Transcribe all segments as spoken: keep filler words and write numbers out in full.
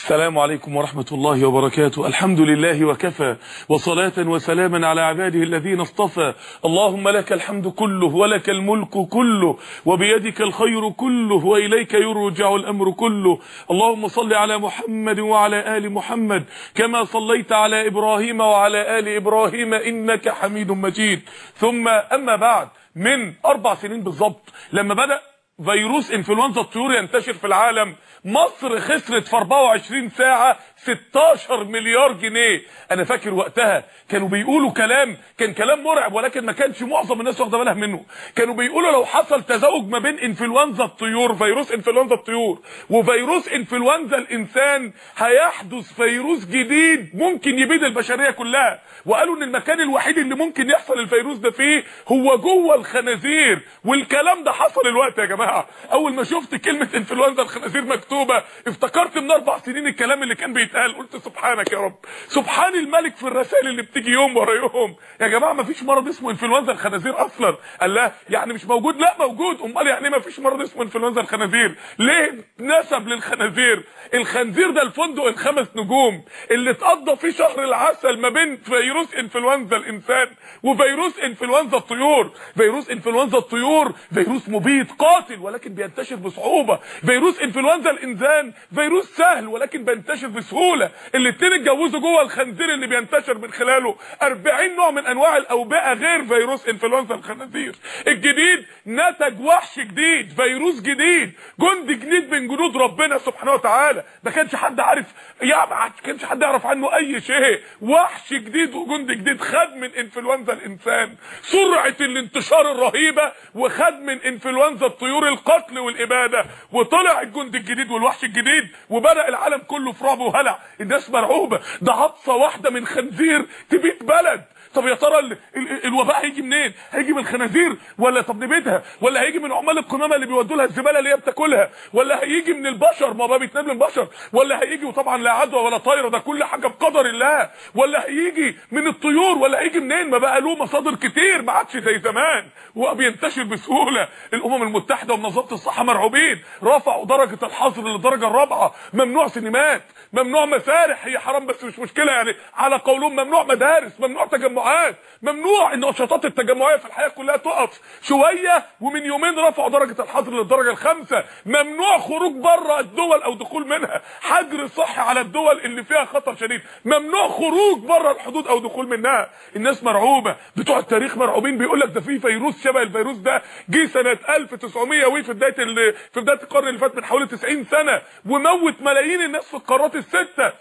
السلام عليكم ورحمة الله وبركاته. الحمد لله وكفى، وصلاة وسلاما على عباده الذين اصطفى. اللهم لك الحمد كله، ولك الملك كله، وبيدك الخير كله، وإليك يرجع الأمر كله. اللهم صل على محمد وعلى آل محمد كما صليت على إبراهيم وعلى آل إبراهيم إنك حميد مجيد. ثم أما بعد، من أربع سنين بالضبط لما بدأ فيروس انفلونزا الطيور ينتشر في العالم، مصر خسرت في أربعة وعشرين ساعة ستاشر مليار جنيه. انا فاكر وقتها كانوا بيقولوا كلام كان كلام مرعب، ولكن ما كانش معظم الناس واخده بالها منه. كانوا بيقولوا لو حصل تزاوج ما بين انفلونزا الطيور، فيروس انفلونزا الطيور، وفيروس انفلونزا الانسان، هيحدث فيروس جديد ممكن يبيد البشريه كلها. وقالوا ان المكان الوحيد اللي ممكن يحصل الفيروس ده فيه هو جوه الخنازير. والكلام ده حصل الوقت يا جماعه. اول ما شفت كلمه انفلونزا الخنازير مكتوبه افتكرت من اربع سنين الكلام اللي كان بيتقال. قلت سبحانك يا رب، سبحان الملك في الرسائل اللي بتيجي يوم ورا يوم. يا جماعه ما فيش مرض اسمه انفلونزا الخنازير اصلا. قال لا يعني مش موجود؟ لا موجود. امال يعني ايه ما فيش مرض اسمه انفلونزا الخنازير؟ ليه نسب للخنازير؟ الخنزير ده الفندق الخمس نجوم اللي اتقضى فيه شهر العسل ما بين فيروس انفلونزا الانسان وفيروس انفلونزا الطيور. فيروس انفلونزا الطيور فيروس مبيد قاتل ولكن بينتشر بصعوبه. فيروس انفلونزا الانسان فيروس سهل ولكن بينتشر بسهوله. الاتنين اتجوزوا جوه الخنزير اللي بينتشر من خلاله أربعين نوع من انواع الاوبئه غير فيروس انفلونزا الخنازير. الجديد نتج وحش جديد، فيروس جديد، جند جديد من جنود ربنا سبحانه وتعالى. ما كانش حد عارف، يعني ما كانش حد يعرف عنه اي شيء. وحش جديد وجند جديد خد من انفلونزا الانسان سرعه الانتشار الرهيبه، وخد من انفلونزا الطيور القتل والاباده، وطلع الجند الجديد والوحش الجديد، وبدأ العالم كله في رعب وهلع. الناس مرعوبه، ده عطسه واحده من خنزير تبيد بلد. طب يا ترى ال ال الوباء هيجي منين؟ هيجي من الخنازير ولا طب نبيدها؟ ولا هيجي من عمال القمامه اللي بيودوا لها الزباله اللي هي بتاكلها؟ ولا هيجي من البشر؟ ما بقى بيتنام للبشر. ولا هيجي وطبعا لا عدوى ولا طايره، ده كل حاجه بقدر الله. ولا هيجي من الطيور؟ ولا هيجي منين؟ ما بقى له مصادر كتير، ما عادش زي زمان وبينتشر بسهوله. الامم المتحده ومنظمه الصحه مرعوبين، رفعوا درجه الحظر للدرجه الرابعه. ممنوع سينمات، ممنوع مسارح، هي حرام بس مش مشكله يعني على قولهم. ممنوع مدارس، ممنوع تجمعات، ممنوع ان النشاطات التجمعيه في الحياه كلها تقف شويه. ومن يومين رفعوا درجه الحظر للدرجه الخامسه. ممنوع خروج بره الدول او دخول منها، حجر صحي على الدول اللي فيها خطر شديد. ممنوع خروج بره الحدود او دخول منها. الناس مرعوبه، بتوع التاريخ مرعوبين. بيقول لك ده في فيروس شبه الفيروس ده جه سنه ألف وتسعمية وفي بدايه في بدايه القرن اللي فات من حوالي تسعين سنه، وموت ملايين الناس في القارات السته.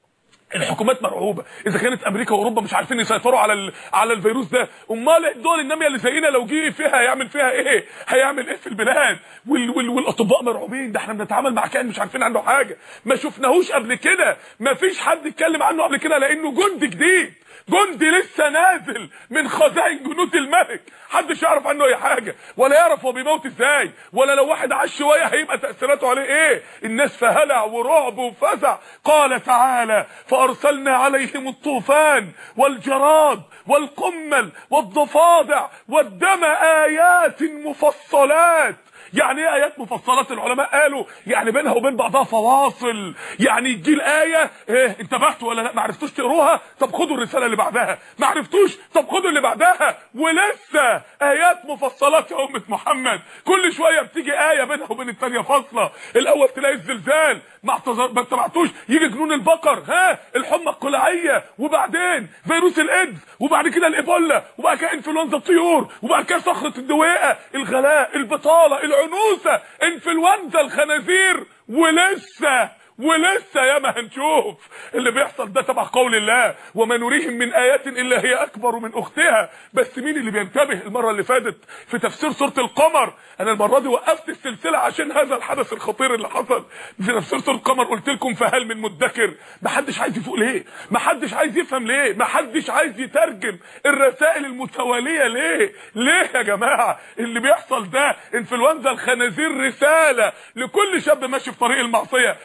الحكومات مرعوبه. اذا كانت امريكا واوروبا مش عارفين يسيطروا على ال... على الفيروس ده، امال الدول الناميه اللي زينا لو جه فيها هيعمل فيها ايه؟ هيعمل ايه في البلاد؟ وال... وال... والاطباء مرعوبين. ده احنا بنتعامل مع كائن مش عارفين عنه حاجه، ما شفناهوش قبل كده، ما فيش حد اتكلم عنه قبل كده، لانه جند جديد، جندي لسه نازل من خزائن جنود الملك. محدش يعرف عنه اي حاجه، ولا يعرف هو بيموت ازاي، ولا لو واحد عاش شويه هيبقى تاثيراته عليه ايه. الناس في هلع ورعب وفزع. قال تعالى: فارسلنا عليهم الطوفان والجراد والقمل والضفادع والدم ايات مفصلات. يعني ايه ايات مفصلات؟ العلماء قالوا يعني بينها وبين بعضها فواصل. يعني تجي الايه ايه انتبهتوا ولا لا؟ ما عرفتوش تقروها؟ طب خدوا الرساله اللي بعدها. ما عرفتوش؟ طب خدوا اللي بعدها. ولسه ايات مفصلات يا امه محمد. كل شويه بتيجي ايه بينها وبين الثانيه فاصله. الاول تلاقي الزلزال، ما ما اتبعتوش، يجي جنون البقر، ها الحمى القلعيه، وبعدين فيروس الايدز، وبعد كده الايبولا، وبعد كده انفلونزا الطيور، وبعد كده صخره الدويقه، الغلاء، البطاله، العنوسه، انفلونزا الخنازير. ولسه ولسه ياما هنشوف. اللي بيحصل ده تبع قول الله: وما نريهم من ايات الا هي اكبر من اختها. بس مين اللي بينتبه؟ المره اللي فاتت في تفسير سوره القمر، انا المره دي وقفت السلسله عشان هذا الحدث الخطير اللي حصل في تفسير سوره القمر. قلت لكم: فهل من مدكر؟ محدش عايز يفوق ليه؟ محدش عايز يفهم ليه؟ محدش عايز يترجم الرسائل المتواليه ليه؟ ليه يا جماعه اللي بيحصل ده؟ انفلونزا الخنازير رساله لكل شاب ماشي في طريق المعصيه. انت ما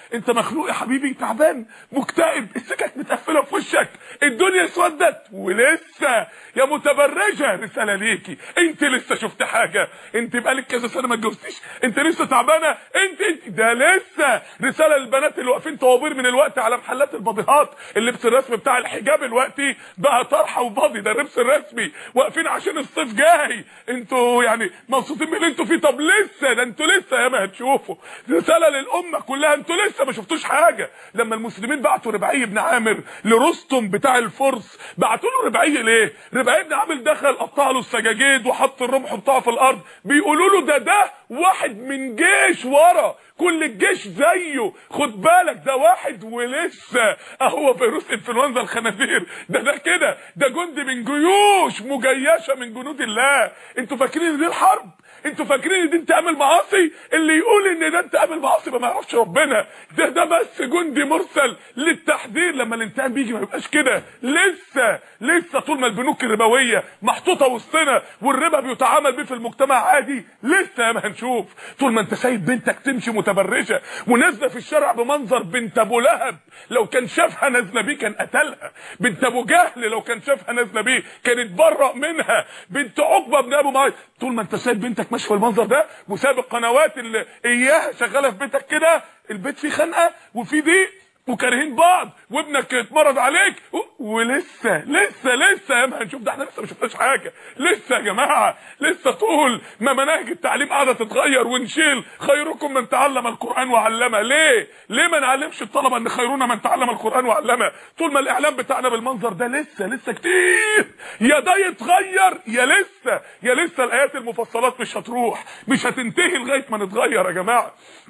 مخلوق يا حبيبي تعبان مكتئب، السكك متقفله في وشك، الدنيا اسودت ولسه يا متبرجه رساله ليكي، انت لسه شفت حاجه؟ انت بقالك كذا سنه ما اتجوزتيش، انت لسه تعبانه، انت انت ده لسه رساله للبنات اللي واقفين طوابير من الوقت على محلات الباضيهات، اللبس الرسمي بتاع الحجاب الوقتي بقى طرحه وباضي، ده اللبس الرسمي، واقفين عشان الصيف جاي، انتوا يعني مبسوطين من اللي انتوا فيه؟ طب لسه، ده انتوا لسه ياما هتشوفوا. رساله للامه كلها، انتوا لسه ما شفتوش حاجه. لما المسلمين بعتوا ربعي بن عامر لرستم بتاع الفرس، بعتوا له ربعي ليه؟ ربعي بن عامر دخل قطع له السجاجيد وحط الرمح بتاعه في الارض، بيقولوا له ده ده واحد من جيش ورا، كل الجيش زيه، خد بالك ده واحد ولسه اهو فيروس انفلونزا الخنازير، ده ده كده ده جندي من جيوش مجيشه من جنود الله. انتوا فاكرين ان دي الحرب؟ انتوا فاكرين ان دي انتقام المعاصي؟ اللي يقول ان ده انتقام المعاصي ما يعرفش ربنا، ده ده بس جندي مرسل للتحذير. لما الانتقام بيجي ما يبقاش كده. لسه لسه طول ما البنوك الربويه محطوطه وسطنا والربا بيتعامل بيه في المجتمع عادي، لسه ما هنشوف. طول ما انت سايب بنتك تمشي متبرجه ونازله في الشارع بمنظر بنت ابو لهب، لو كان شافها نازله بيه كان قتلها. بنت ابو جهل لو كان شافها نازله بيه كان اتبرأ منها. بنت عقبه بن ابو معيط، طول ما انت سايب بنتك ماشيه بالمنظر ده وساب القنوات اللي اياها شغاله في بيتك كده، البيت فيه خنقه وفيه ضيق وكارهين بعض وابنك اتمرض عليك ولسه لسه لسه يا ما هنشوف. ده احنا لسه ما شفناش حاجه، لسه يا جماعه، لسه طول ما مناهج التعليم قاعده تتغير ونشيل خيركم من تعلم القران وعلمه. ليه ليه ما نعلمش الطلبه ان خيرنا من تعلم القران وعلمه؟ طول ما الاعلام بتاعنا بالمنظر ده لسه لسه كتير. يا ده يتغير يا لسه يا لسه الايات المفصلات مش هتروح، مش هتنتهي لغايه ما نتغير يا جماعه.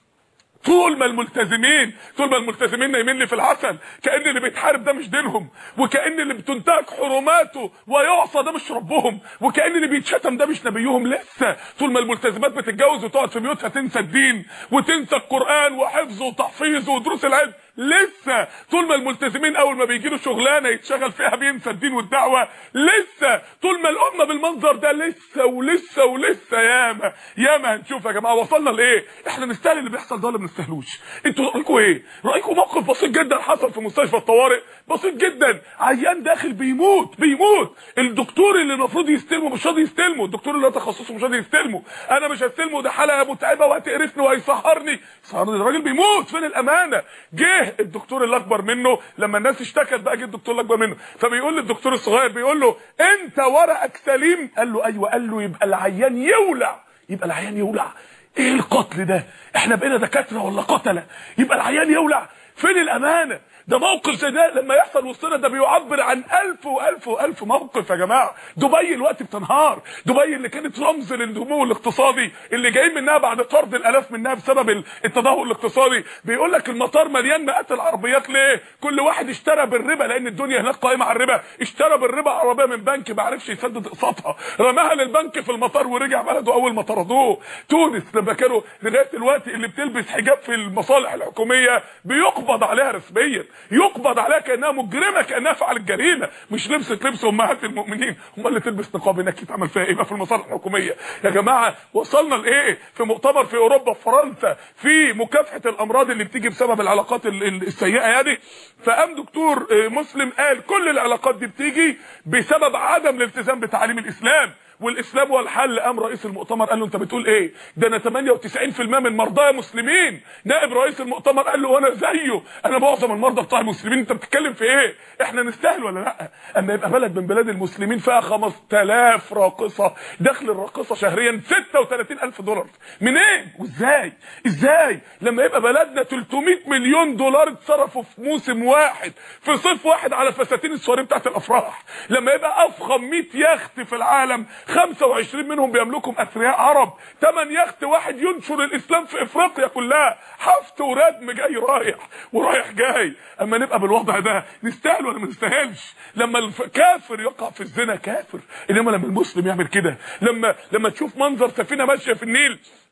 طول ما الملتزمين طول ما الملتزمين نايمين لي في العسل، كأن اللي بيتحارب ده مش دينهم، وكأن اللي بتنتهك حرماته ويعصى ده مش ربهم، وكأن اللي بيتشتم ده مش نبيهم. لسه طول ما الملتزمات بتتجوز وتقعد في بيوتها تنسى الدين وتنسى القرآن وحفظه وتحفيظه ودروس العلم، لسه طول ما الملتزمين اول ما بيجي له شغلانه يتشغل فيها بينسى الدين والدعوه، لسه طول ما الامه بالمنظر ده لسه ولسه ولسه ياما ياما هنشوف يا جماعه. وصلنا لايه؟ احنا نستاهل اللي بيحصل ده ولا ما نستاهلوش؟ انتوا رايكم ايه؟ رايكم موقف بسيط جدا حصل في مستشفى الطوارئ، بسيط جدا، عيان داخل بيموت بيموت الدكتور اللي المفروض يستلمه مش راضي يستلمه، الدكتور اللي تخصصه مش راضي يستلمه، انا مش هستلمه ده حاله متعبه وهتقرفني وهيسهرني، سهرني، الراجل بيموت، فين الامانه؟ جه الدكتور اللي اكبر منه لما الناس اشتكت بقى، جه الدكتور اللي اكبر منه فبيقول للدكتور الصغير، بيقول له انت ورقك سليم؟ قال له ايوه. قال له يبقى العيان يولع. يبقى العيان يولع؟ ايه القتل ده؟ احنا بقينا دكاتره ولا قتله؟ يبقى العيان يولع؟ فين الامانه؟ ده موقف زي ده لما يحصل وسطنا ده بيعبر عن ألف وألف وألف موقف يا جماعه. دبي الوقت بتنهار، دبي اللي كانت رمز للنمو الاقتصادي اللي جايين منها بعد طرد الالاف منها بسبب التدهور الاقتصادي. بيقول لك المطار مليان مئات العربيات. ليه؟ كل واحد اشترى بالربا، لان الدنيا هناك قائمه على الربا، اشترى بالربا عربيه من بنك ما عرفش يسدد اقساطها، رماها للبنك في المطار ورجع بلده اول ما طردوه. تونس لما كانوا لغايه دلوقتي اللي بتلبس حجاب في المصالح الحكوميه بيقبض عليها رسميا، يقبض عليها كانها مجرمه، كانها فعلت جريمه، مش لبست لبس امهات المؤمنين. هم اللي تلبس نقاب هناك يتعمل فيها ايه بقى في المصالح الحكوميه يا جماعه؟ وصلنا لايه؟ في مؤتمر في اوروبا في فرنسا في مكافحه الامراض اللي بتيجي بسبب العلاقات السيئه دي، فقام دكتور مسلم قال كل العلاقات دي بتيجي بسبب عدم الالتزام بتعاليم الاسلام، والاسلام هو الحل. قام رئيس المؤتمر قال له انت بتقول ايه؟ ده انا ثمانية وتسعين في المية من مرضايا مسلمين. نائب رئيس المؤتمر قال له وانا زيه، انا معظم المرضى بتاع المسلمين، انت بتتكلم في ايه؟ احنا نستاهل ولا لا؟ اما يبقى بلد من بلاد المسلمين فيها خمسة آلاف راقصه، دخل الراقصه شهريا ستة وثلاثين ألف دولار، منين وازاي؟ ازاي لما يبقى بلدنا ثلاثمائة مليون دولار اتصرفوا في موسم واحد في صيف واحد على فساتين السواري بتاعت الافراح، لما يبقى افخم مئة يخت في العالم خمسة وعشرين منهم بيملكهم اثرياء عرب، ثمانية يخت واحد ينشر الاسلام في افريقيا كلها، حفت وردم جاي رايح ورايح جاي. اما نبقى بالوضع ده نستاهل ولا ما نستاهلش؟ لما الكافر يقع في الزنا كافر، انما لما المسلم يعمل كده، لما لما تشوف منظر سفينه ماشيه في النيل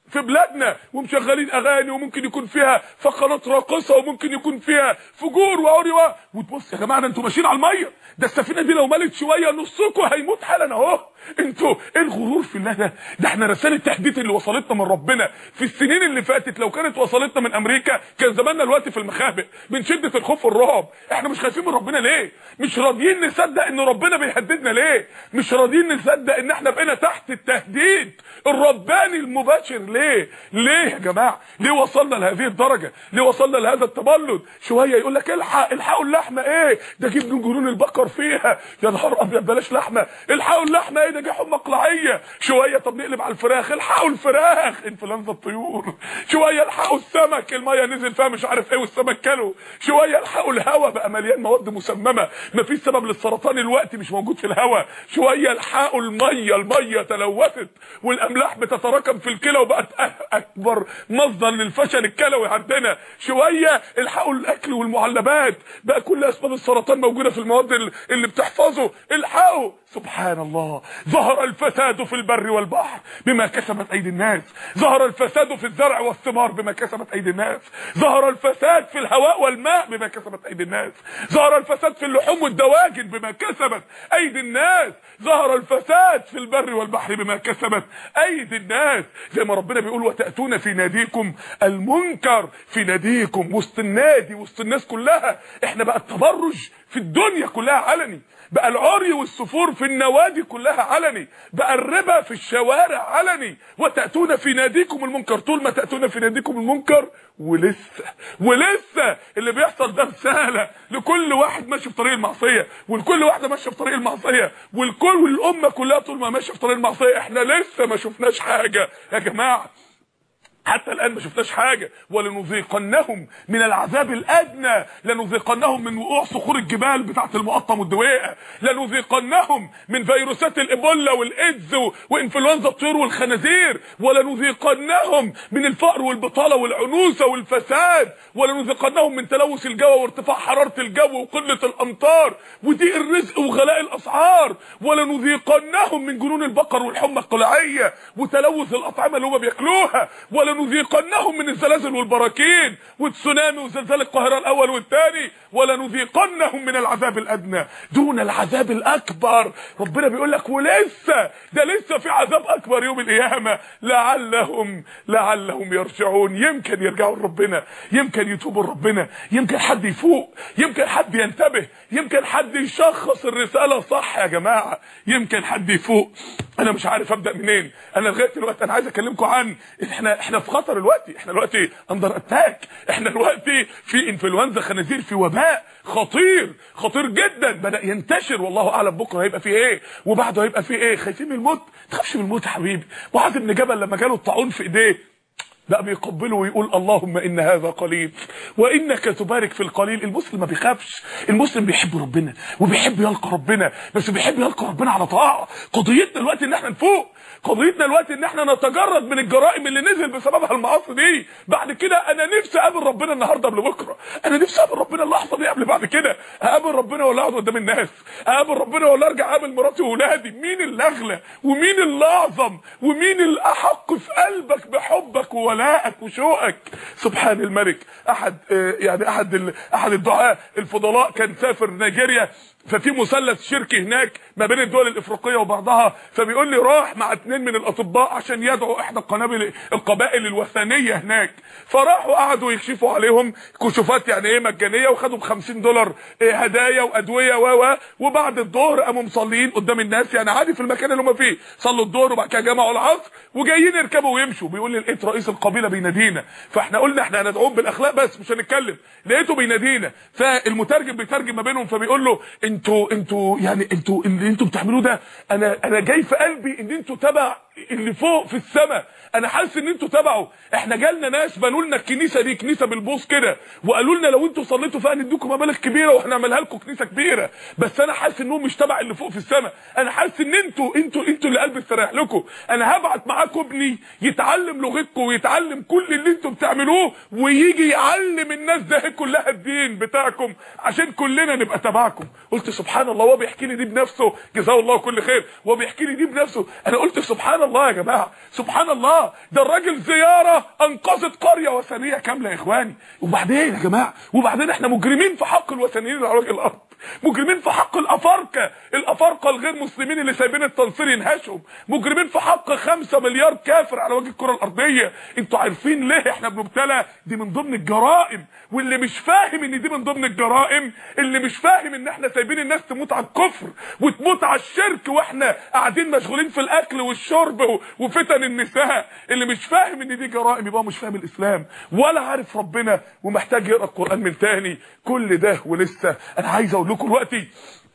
في بلادنا ومشغلين اغاني وممكن يكون فيها فقرات راقصه وممكن يكون فيها فجور وعري وتبص يا جماعه ده انتوا ماشيين على الميه، ده السفينه دي لو ملت شويه نصكم هيموت حالا اهو. انتوا ايه الغرور في الله ده؟ ده احنا رساله التحديث اللي وصلتنا من ربنا في السنين اللي فاتت لو كانت وصلتنا من امريكا كان زماننا دلوقتي في المخابئ من شده الخوف والرعب. احنا مش خايفين من ربنا ليه؟ مش راضيين نصدق ان ربنا بيهددنا ليه؟ مش راضيين نصدق ان احنا بقينا تحت التهديد الرباني المباشر ليه؟ ليه يا جماعه؟ ليه وصلنا لهذه الدرجه؟ ليه وصلنا لهذا التبلد؟ شويه يقول لك الحق الحقوا اللحمه ايه؟ ده جبن جنون البقر فيها، يا نهار ابيض بلاش لحمه، الحقوا اللحمه ايه؟ ده جه حمى مقلعيه. شويه طب نقلب على الفراخ، الحقوا الفراخ انفلونزا الطيور. شويه الحقوا السمك الميه نزل فيها مش عارف ايه والسمك كله. شويه الحقوا الهواء بقى مليان مواد مسممه مفيش سبب للسرطان الوقت مش موجود في الهواء. شويه الحقوا الميه الميه تلوثت والاملاح بتتراكم في الكلى وبقت اكبر مصدر للفشل الكلوي عندنا. شويه الحقوا الاكل والمعلبات بقى كل اسباب السرطان موجوده في المواد اللي بتحفظه. الحقوا سبحان الله. ظهر الفساد في البر والبحر بما كسبت ايدي الناس، ظهر الفساد في الزرع والثمار بما كسبت ايدي الناس، ظهر الفساد في الهواء والماء بما كسبت ايدي الناس، ظهر الفساد في اللحوم والدواجن بما كسبت ايدي الناس، ظهر الفساد في البر والبحر بما كسبت ايدي الناس. زي ما ربنا بيقول وتأتون في ناديكم المنكر، في ناديكم وسط النادي وسط الناس كلها. احنا بقى التبرج في الدنيا كلها علني، بقى العري والسفور في النوادي كلها علني، بقى الربا في الشوارع علني. وتأتون في ناديكم المنكر، طول ما تأتون في ناديكم المنكر ولسه ولسه اللي بيحصل ده رساله لكل واحد ماشي في طريق المعصيه ولكل واحده ماشيه في طريق المعصيه والكل والامه كلها طول ما ماشيه في طريق المعصيه. احنا لسه ما شفناش حاجه يا جماعه، حتى الآن ما شفناش حاجة. ولنذيقنهم من العذاب الأدنى، لنذيقنهم من وقوع صخور الجبال بتاعة المقطم والدويقة، لنذيقنهم من فيروسات الإيبولا والإيدز وإنفلونزا الطيور والخنازير، ولنذيقنهم من الفقر والبطالة والعنوسة والفساد، ولنذيقنهم من تلوث الجو وارتفاع حرارة الجو وقلة الأمطار وضيق الرزق وغلاء الأسعار، ولنذيقنهم من جنون البقر والحمى القلعية وتلوث الأطعمة اللي هم بياكلوها، ولنذيقنهم من الزلازل والبراكين والتسونامي وزلزال القاهرة الأول والثاني، ولنذيقنهم من العذاب الأدنى دون العذاب الأكبر. ربنا بيقول لك ولسه ده لسه في عذاب أكبر يوم القيامة، لعلهم لعلهم يرجعون. يمكن يرجعوا لربنا، يمكن يتوبوا لربنا، يمكن حد يفوق، يمكن حد ينتبه، يمكن حد يشخص الرسالة صح يا جماعة، يمكن حد يفوق. انا مش عارف ابدا منين. انا لغايه دلوقتي انا عايز اكلمكم عن احنا احنا في خطر دلوقتي، احنا دلوقتي اندر اتاك، احنا دلوقتي في انفلونزا خنازير، في وباء خطير خطير جدا بدا ينتشر، والله اعلم بكره هيبقى فيه ايه وبعده هيبقى فيه ايه. خايفين من الموت؟ ما تخافش من الموت يا حبيبي. معاذ بن جبل لما جاله الطاعون في ايديه بقى بيقبله ويقول اللهم ان هذا قليل وانك تبارك في القليل. المسلم ما بيخافش، المسلم بيحب ربنا وبيحب يلقى ربنا، بس بيحب يلقى ربنا على طاعه. قضيتنا دلوقتي ان احنا نفوق، قضيتنا دلوقتي ان احنا نتجرد من الجرائم اللي نزل بسببها المعاصي دي. بعد كده انا نفسي اقابل ربنا النهارده قبل بكره، انا نفسي اقابل ربنا اللحظه دي قبل بعد كده. اقابل ربنا ولا اقعد قدام الناس؟ اقابل ربنا ولا ارجع اقابل مراتي واولادي؟ مين الاغلى ومين الاعظم ومين الاحق في قلبك بحبك وولائك وشوقك؟ سبحان الملك. احد يعني احد احد الدعاة الفضلاء كان سافر نيجيريا، ففي مثلث شركي هناك ما بين الدول الافريقيه وبعضها، فبيقول لي راح مع اتنين من الاطباء عشان يدعوا احدى القنابل القبائل الوثنيه هناك، فراحوا قعدوا يكشفوا عليهم كشوفات يعني ايه مجانيه، وخدوا ب خمسين دولار إيه هدايا وادويه و وبعد الظهر قاموا مصلين قدام الناس يعني عادي في المكان اللي هم فيه، صلوا الظهر وبعد كده جمعوا العصر وجايين يركبوا ويمشوا. بيقول لي لقيت رئيس القبيله بينادينا، فاحنا قلنا احنا هندعوهم بالاخلاق بس مش هنتكلم، لقيته بينادينا، فالمترجم بيترجم ما بينهم فبيقول له انتوا انتوا يعني انتوا اللي انتوا بتعملوه ده انا انا جاي في قلبي ان انتوا تبع اللي فوق في السماء، انا حاسس ان انتوا تبعوا. احنا جالنا ناس بنوا لنا الكنيسه دي كنيسه بالبوص كده، وقالوا لنا لو انتوا صليتوا فيها نديكم مبالغ كبيره وهنعملها لكم كنيسه كبيره، بس انا حاسس انهم مش تبع اللي فوق في السماء، انا حاسس ان انتوا انتوا انتوا اللي قلبي استريح لكم. انا هبعت معاكم ابني يتعلم لغتكم ويتعلم كل اللي انتوا بتعملوه ويجي يعلم الناس ده كلها الدين بتاعكم عشان كلنا نبقى تبعكم. قلت سبحان الله، وهو بيحكي لي دي بنفسه جزاه الله كل خير، وهو بيحكي لي دي بنفسه، انا قلت سبحان الله يا جماعه، سبحان الله. اه ده الراجل زياره انقذت قريه وثنيه كامله يا اخواني. وبعدين يا جماعه وبعدين احنا مجرمين في حق الوثنيين على وجه الارض، مجرمين في حق الافارقه الافارقه الغير مسلمين اللي سايبين التنصير ينهشهم، مجرمين في حق خمسة مليار كافر على وجه الكره الارضيه. انتوا عارفين ليه احنا بنبتلى؟ دي من ضمن الجرائم. واللي مش فاهم ان دي من ضمن الجرائم، اللي مش فاهم ان احنا سايبين الناس تموت على الكفر وتموت على الشرك واحنا قاعدين مشغولين في الاكل والشرب وفتن النساء، اللي مش فاهم ان دي جرائم يبقى مش فاهم الاسلام ولا عارف ربنا ومحتاج يقرا القران من تاني. كل ده ولسه انا عايز اقول لكم دلوقتي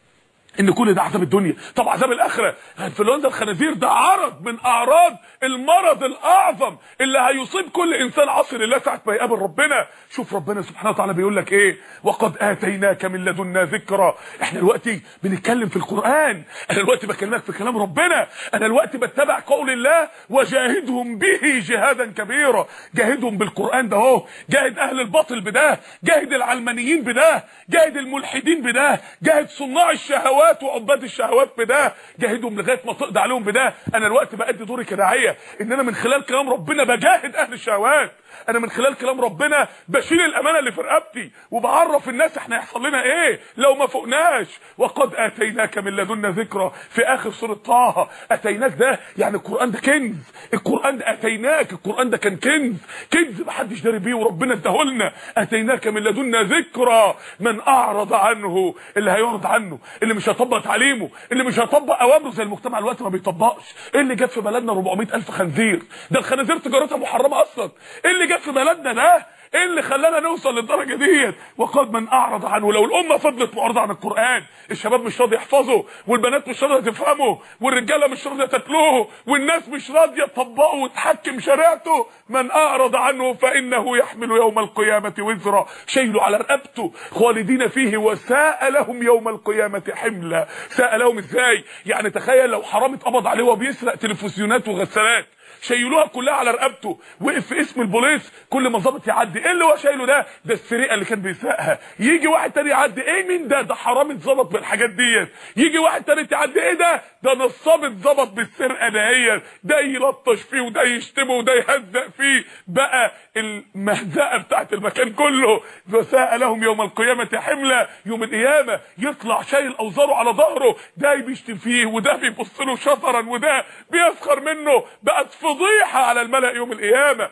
ان كل ده عذاب الدنيا. طب عذاب الاخره انفلونزا الخنازير ده عرض من اعراض المرض الاعظم اللي هيصيب كل انسان عاصي لله ساعه ما يقابل ربنا. شوف ربنا سبحانه وتعالى بيقول لك ايه؟ وقد اتيناك من لدنا ذكرى. احنا دلوقتي بنتكلم في القران، انا دلوقتي بكلمك في كلام ربنا، انا دلوقتي بتبع قول الله وجاهدهم به جهادا كبيرا. جاهدهم بالقران ده اهو، جاهد اهل الباطل بده، جاهد العلمانيين بده، جاهد الملحدين بده، جاهد صناع الشهوات وعباد الشهوات بده، جاهدهم لغايه ما تقضي عليهم بده. انا الوقت بادي دوري كداعيه ان انا من خلال كلام ربنا بجاهد اهل الشهوات، انا من خلال كلام ربنا بشيل الامانه اللي في رقبتي وبعرف الناس احنا هيحصل لنا ايه لو ما فوقناش. وقد اتيناك من لدنا ذكرى في اخر سوره طه. اتيناك ده يعني القران ده كنز، القران ده اتيناك، القران ده كان كنز، كنز محدش داري بيه وربنا اداهولنا. اتيناك من لدنا ذكرى من اعرض عنه، اللي هيعرض عنه، اللي مش هيطبق تعليمه، اللي مش هيطبق اوامره زي المجتمع الوقت ما بيطبقش. ايه اللي جاب في بلدنا أربعمائة ألف خنزير؟ ده الخنازير تجارتها محرمه اصلا. ايه اللي جاب في بلدنا ده؟ ايه اللي خلانا نوصل للدرجه ديت؟ وقد من اعرض عنه. لو الامه فضلت معرضه عن القران، الشباب مش راضي يحفظه، والبنات مش راضيه تفهمه، والرجاله مش راضيه تتلوه، والناس مش راضيه تطبقه وتحكم شريعته، من اعرض عنه فانه يحمل يوم القيامه وزرا، شيله على رقبته خالدين فيه وساء لهم يوم القيامه حملا. ساء لهم ازاي؟ يعني تخيل لو حرامي اتقبض عليه وهو بيسرق تلفزيونات وغسالات، شايلوها كلها على رقبته، وقف في اسم البوليس كل ما ظابط يعدي ايه اللي هو شايله ده؟ ده السرقه اللي كان بيسرقها. يجي واحد تاني يعدي، ايه مين ده؟ ده حرامي اتظبط بالحاجات ديت. يجي واحد تاني يعدي، ايه ده؟ ده نصاب اتظبط بالسرقه دهيت. ده يلطش فيه وده يشتمه وده يهزق فيه، بقى المهزقه بتاعت المكان كله. وساء لهم يوم القيامه حملا، يوم القيامه يطلع شايل اوزاره على ظهره، ده بيشتم فيه وده بيبص له شطرا وده بيسخر منه، بقت فضيحه على الملأ يوم القيامه.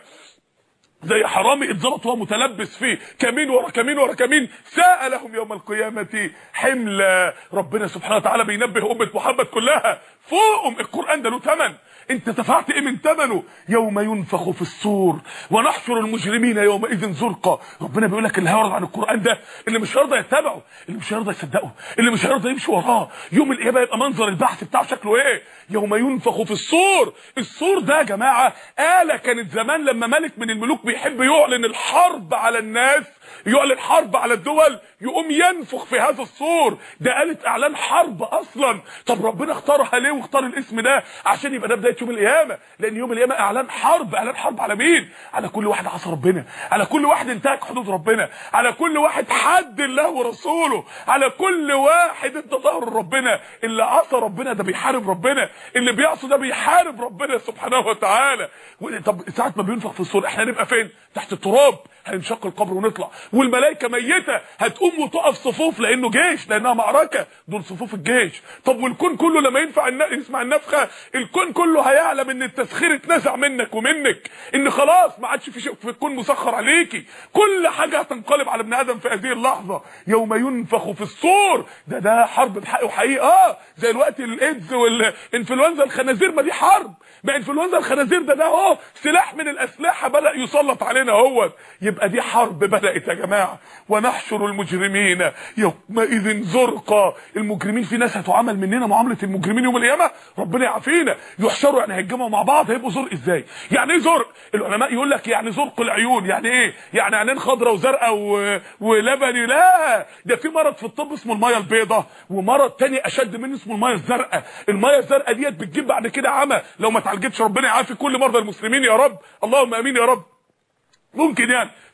زي حرامي اتظبط وهو متلبس فيه كمين ورا كمين ورا كمين، ساء لهم يوم القيامه حملا. ربنا سبحانه وتعالى بينبه امه محمد كلها فوقهم القران ده له ثمن، انت دفعت ايه من ثمنه؟ يوم ينفخ في الصور ونحشر المجرمين يومئذ زرقا. ربنا بيقول لك اللي هيعرض عن القران ده، اللي مش هيرضى يتبعه، اللي مش هيرضى يصدقه، اللي مش هيرضى يمشي وراه، يوم القيامه يبقى منظر البحث بتاعه شكله ايه؟ يوم ينفخ في الصور. الصور ده يا جماعه آلة كانت زمان لما ملك من الملوك بيحب يعلن الحرب على الناس، يعلن حرب على الدول، يقوم ينفخ في هذا الصور. ده آلة اعلان حرب اصلا. طب ربنا اختارها ليه واختار الاسم ده؟ عشان يبقى ده بدايه يوم القيامه، لان يوم القيامه اعلان حرب. اعلان حرب على مين؟ على كل واحد عصى ربنا، على كل واحد انتهك حدود ربنا، على كل واحد حد الله ورسوله، على كل واحد ادى ظهر ربنا. اللي عصى ربنا ده بيحارب ربنا، اللي بيعصي ده بيحارب ربنا سبحانه وتعالى. طب ساعه ما بينفخ في الصور احنا هنبقى فين؟ تحت التراب، هنشق القبر ونطلع، والملائكه ميته هتقوم وتقف صفوف لانه جيش، لانها معركه، دول صفوف الجيش. طب والكون كله لما ينفع يسمع النفخه، الكون كله هيعلم ان التسخير اتنزع منك ومنك، ان خلاص ما عادش في شيء في الكون مسخر عليكي، كل حاجه هتنقلب على ابن ادم في هذه اللحظه. يوم ينفخ في الصور، ده ده حرب بحق وحقيقه. اه زي الوقت الايدز والانفلونزا الخنازير، ما دي حرب، ما انفلونزا الخنازير ده ده اهو سلاح من الاسلحه بدا يسلط علينا اهوت. يبقى دي حرب بدات يا جماعه. ونحشر المجرمين يومئذ زرقا. المجرمين في ناس هتعامل مننا معامله المجرمين يوم القيامه، ربنا يعافينا. يحشروا يعني هيتجمعوا مع بعض، هيبقوا زرق ازاي؟ يعني ايه زرق؟ العلماء يقول لك يعني زرق العيون. يعني ايه؟ يعني عينين خضراء وزرقاء و... ولبني. لا، ده في مرض في الطب اسمه الميه البيضاء، ومرض تاني اشد منه اسمه الميه الزرقاء. الميه الزرقاء ديت بتجيب بعد كده عمى لو ما اتعالجتش. ربنا يعافي كل مرضى المسلمين يا رب، اللهم امين يا رب. ممكن يعني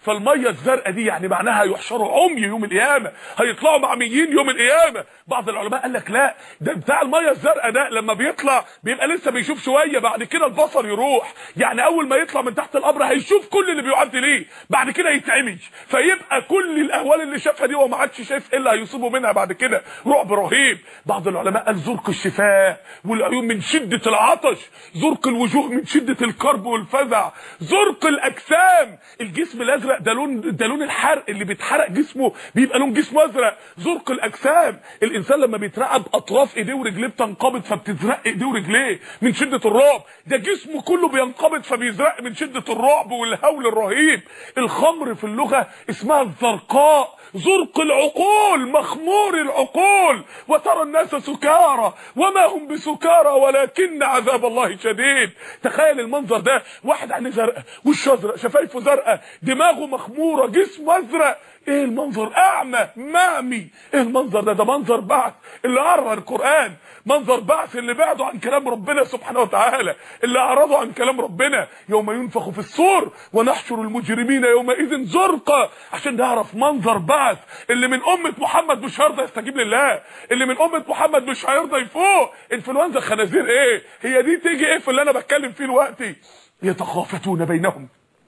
فالميه الزرقاء دي يعني معناها يحشروا عمي يوم القيامه، هيطلعوا معميين يوم القيامه. بعض العلماء قال لك لا، ده بتاع الميه الزرقاء ده لما بيطلع بيبقى لسه بيشوف شويه، بعد كده البصر يروح، يعني اول ما يطلع من تحت القبر هيشوف كل اللي بيعدي ليه، بعد كده يتعمي، فيبقى كل الاهوال اللي شافها دي وما عادش شايف ايه اللي هيصيبه منها بعد كده، رعب رهيب. بعض العلماء قال زرق الشفاء والعيون من شده العطش، زرق الوجوه من شده الكرب والفزع، زرق الاجسام، الجسم الازرق ده لون ده لون الحرق، اللي بيتحرق جسمه بيبقى لون جسمه ازرق. زرق الاجسام، الانسان لما بيترعب اطراف ايديه ورجليه بتنقبض فبتزرق ايديه ورجليه من شده الرعب، ده جسمه كله بينقبض فبيزرق من شده الرعب والهول الرهيب. الخمر في اللغه اسمها الزرقاء، زرق العقول، مخمور العقول، وترى الناس سكارى وما هم بسكارى ولكن عذاب الله شديد. تخيل المنظر ده، واحد عينيه زرقاء، وشه ازرق، شفايفه زرقاء، دماغه مخموره، جسمه ازرق، ايه المنظر؟ اعمى معمي. ايه المنظر ده؟ ده منظر بعث اللي قرأ القرآن، منظر بعث اللي بعدوا عن كلام ربنا سبحانه وتعالى، اللي اعرضوا عن كلام ربنا. يوم ينفخ في الصور ونحشر المجرمين يومئذ زرقا، عشان نعرف منظر بعث اللي من امه محمد مش هيرضى يستجيب لله، اللي من امه محمد مش هيرضى يفوق. انفلونزا خنازير ايه هي دي؟ تيجي ايه في اللي انا بتكلم فيه دلوقتي؟ يتخافتون بينهم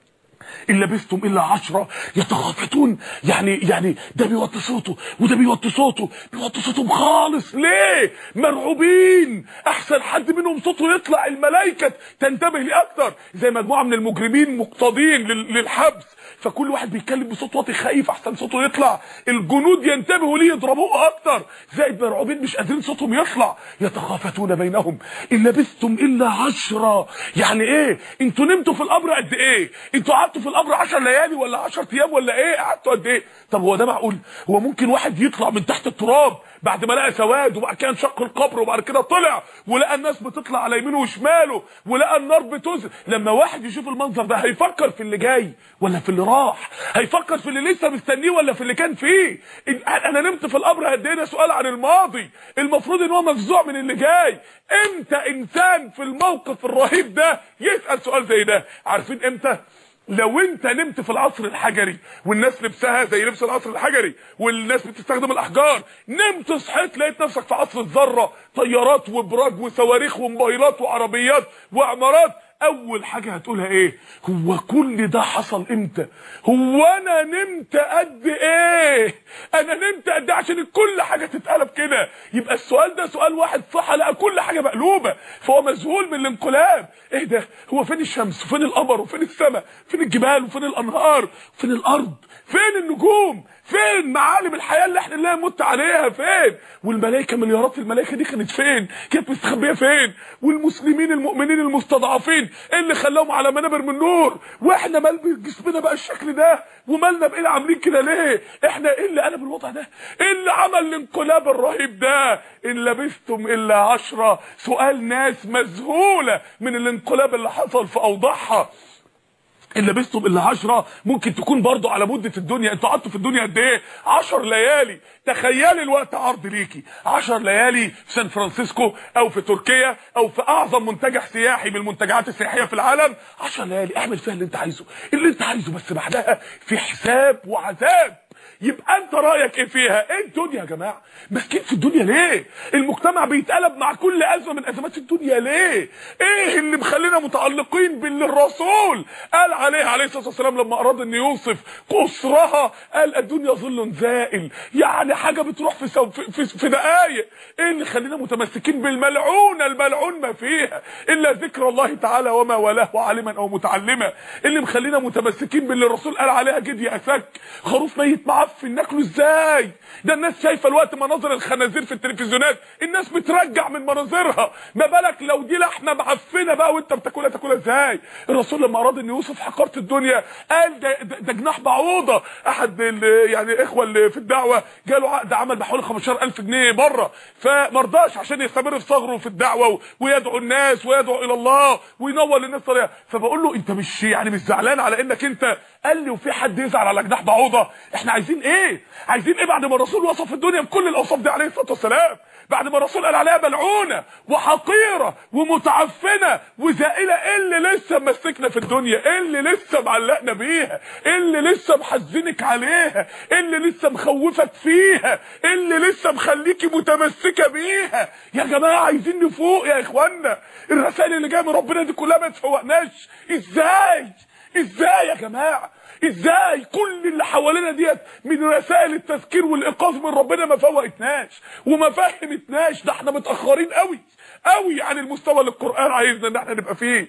إن لبثتم إلا عشرة. يتخافتون يعني يعني ده بيوطي صوته وده بيوطي صوته، بيوطي صوتهم خالص. ليه؟ مرعوبين، أحسن حد منهم صوته يطلع الملائكة تنتبه ليه أكتر، زي مجموعة من المجرمين مقتضين للحبس، فكل واحد بيتكلم بصوت واطي خايف احسن صوته يطلع، الجنود ينتبهوا ليه يضربوه اكتر، زائد مرعوبين مش قادرين صوتهم يطلع. يتخافتون بينهم ان لبثتم الا عشرة. يعني ايه؟ انتوا نمتوا في القبر قد ايه؟ انتوا قعدتوا في القبر عشر ليالي ولا عشر ايام ولا ايه؟ قعدتوا قد ايه؟ طب هو ده معقول؟ هو ممكن واحد يطلع من تحت التراب بعد ما لقى سواد وبعد كده انشق القبر وبعد كده طلع ولقى الناس بتطلع على يمينه وشماله ولقى النار بتنزل، لما واحد يشوف المنظر ده هيفكر في اللي جاي ولا في اللي راح؟ هيفكر في اللي لسه مستنيه ولا في اللي كان فيه؟ انا نمت في القبر قد ايه؟ ده سؤال عن الماضي، المفروض ان هو مفزوع من اللي جاي. امتى انسان في الموقف الرهيب ده يسأل سؤال زي ده؟ عارفين امتى؟ لو انت نمت في العصر الحجري والناس لبسها زي لبس العصر الحجري والناس بتستخدم الاحجار، نمت صحيت لقيت نفسك في عصر الذره، طيارات وبراج وصواريخ وموبايلات وعربيات وعمارات، اول حاجه هتقولها ايه؟ هو كل ده حصل امتى؟ هو انا نمت قد ايه؟ انا نمت قد ايه عشان كل حاجه تتقلب كده؟ يبقى السؤال ده سؤال واحد صح، لقى كل حاجه مقلوبه، فهو مذهول من الانقلاب. ايه ده؟ هو فين الشمس وفين القمر وفين السماء؟ فين الجبال وفين الانهار وفين الارض؟ فين النجوم؟ فين معالم الحياه اللي احنا لا نمت عليها؟ فين؟ والملائكه، مليارات الملائكه دي كانت فين؟ كانت مستخبيه فين؟ والمسلمين المؤمنين المستضعفين ايه اللي خلاهم على منابر من نور؟ واحنا مال جسمنا بقى الشكل ده ومالنا بايه عاملين كده ليه؟ احنا ايه اللي قلب الوضع ده؟ ايه اللي عمل الانقلاب الرهيب ده؟ ان لبثتم الا عشرة. سؤال ناس مذهوله من الانقلاب اللي حصل في اوضاعها. ان لبثتم الا عشرة ممكن تكون برضو على مده الدنيا. انتوا قعدتوا في الدنيا قد ايه؟ عشر ليالي. تخيلي الوقت عرض ليكي عشر ليالي في سان فرانسيسكو او في تركيا او في اعظم منتجع سياحي من المنتجعات السياحيه في العالم. عشر ليالي اعمل فيها اللي انت عايزه، اللي انت عايزه، بس بعدها في حساب وعذاب. يبقى انت رايك ايه فيها؟ ايه الدنيا يا جماعه؟ ماسكين في الدنيا ليه؟ المجتمع بيتقلب مع كل ازمه من ازمات الدنيا ليه؟ ايه اللي مخلينا متعلقين باللي الرسول قال عليه عليه الصلاه والسلام لما اراد ان يوصف قصرها؟ قال الدنيا ظل زائل، يعني حاجه بتروح في سو في, في, في دقائق. ايه اللي خلينا متمسكين بالملعونه الملعون ما فيها الا ذكر الله تعالى وما والاه عالما او متعلما؟ اللي مخلينا متمسكين باللي الرسول قال عليها جد يأسك خروف ميت معفن ناكله ازاي؟ ده الناس شايفه الوقت مناظر الخنازير في التلفزيونات، الناس بترجع من مناظرها، ما بالك لو دي لحمه معفنه بقى وانت بتاكلها؟ تاكلها ازاي؟ الرسول لما اراد ان يوصف حقاره الدنيا قال ده, ده, ده جناح بعوضه. احد يعني الاخوه اللي في الدعوه جاله عقد عمل بحوالي خمستاشر الف جنيه بره، فمرضاش عشان يستمر في صغره في الدعوه ويدعو الناس ويدعو الى الله وينور للناس طريقه. فبقول له انت مش يعني مش زعلان على انك انت؟ قال لي وفي حد يزعل على جناح بعوضه؟ احنا عايزين عايزين ايه؟ عايزين ايه بعد ما الرسول وصف الدنيا بكل الاوصاف دي عليه الصلاه والسلام؟ بعد ما الرسول قال عليها ملعونه وحقيره ومتعفنه وزائله، ايه اللي لسه ممسكنا في الدنيا؟ ايه اللي لسه معلقنا بيها؟ ايه اللي لسه محزنك عليها؟ ايه اللي لسه مخوفك فيها؟ ايه اللي لسه مخليكي متمسكه بيها؟ يا جماعه عايزين نفوق يا اخوانا. الرسائل اللي جايه من ربنا دي كلها ما تفوقناش. ازاي ازاي يا جماعه؟ ازاي كل اللي حوالينا ديت من رسائل التذكير والايقاظ من ربنا ما فوقتناش وما فهمتناش؟ ده احنا متاخرين قوي قوي عن المستوى اللي القران عايزنا ان احنا نبقى فيه.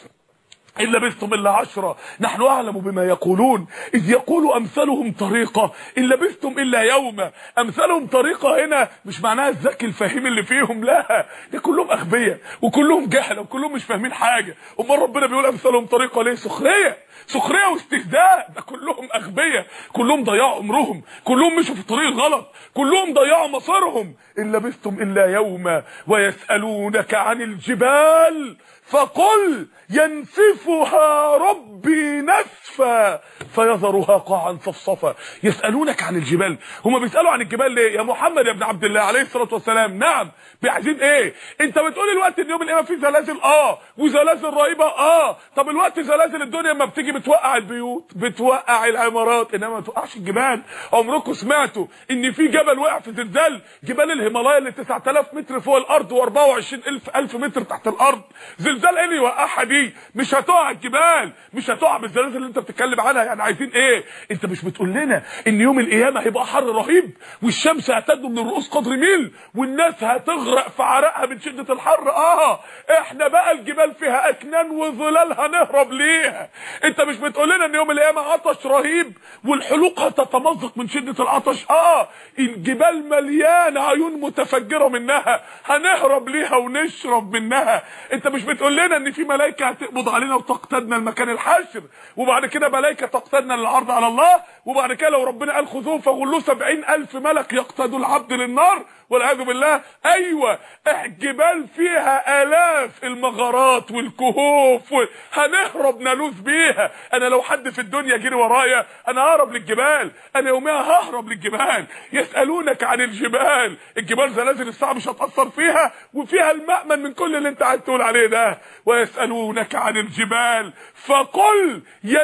إن لبثتم إلا عشرة نحن أعلم بما يقولون إذ يقول أمثالهم طريقة إن لبثتم إلا يوما. أمثالهم طريقة هنا مش معناها الذكي الفاهم اللي فيهم، لا، ده كلهم أغبياء وكلهم جهلة وكلهم مش فاهمين حاجة. أمال ربنا بيقول أمثالهم طريقة ليه؟ سخرية سخرية واستهزاء. ده كلهم أغبياء، كلهم ضيعوا عمرهم، كلهم مشوا في طريق غلط، كلهم ضيعوا مصيرهم. إن لبثتم إلا يوما ويسألونك عن الجبال فقل ينسفها ربي نسفا فيذرها قاعا صفصفا. يسألونك عن الجبال، هما بيسألوا عن الجبال ليه يا محمد يا ابن عبد الله عليه الصلاة والسلام؟ نعم، عايزين ايه؟ انت بتقول الوقت ان يوم القيامة فيه زلازل، اه وزلازل رهيبة، اه طب الوقت زلازل الدنيا ما بتيجي بتوقع البيوت بتوقع العمارات انما ما توقعش الجبال. عمركم سمعتوا ان في جبل وقع في زلزال؟ جبال الهيمالايا اللي تسعة آلاف متر فوق الارض وأربعة وعشرين ألف ألف متر تحت الارض، زلزال ايه اللي يوقعها دي؟ مش هتقع الجبال، مش هتقع بالزلازل اللي انت بتتكلم عنها. يعني عايزين ايه؟ انت مش بتقول لنا ان يوم القيامه هيبقى حر رهيب والشمس هتدنو من الرؤوس قدر ميل والناس هتغرق في عرقها من شده الحر؟ اه احنا بقى الجبال فيها اكنان وظلال هنهرب ليها. انت مش بتقول لنا ان يوم القيامه عطش رهيب والحلوق هتتمزق من شده العطش؟ اه الجبال مليانه عيون متفجره منها هنهرب ليها ونشرب منها. انت مش بتقول لنا ان في ملائكه هتقبض علينا وتقتدنا المكان الحاشر وبعد كده ملائكه تقتدنا للعرض على الله وبعد كده لو ربنا قال خذوه فغلوه سبعين ألف ملك يقتدوا العبد للنار والعياذ بالله؟ ايوه الجبال فيها آلاف المغارات والكهوف و... هنهرب نلوث بيها. انا لو حد في الدنيا جري ورايا انا ههرب للجبال، انا يوميها ههرب للجبال. يسألونك عن الجبال، الجبال زلازل الساعه مش هتأثر فيها وفيها المأمن من كل اللي انت قاعد تقول عليه ده. ويسألونك عن الجبال فقل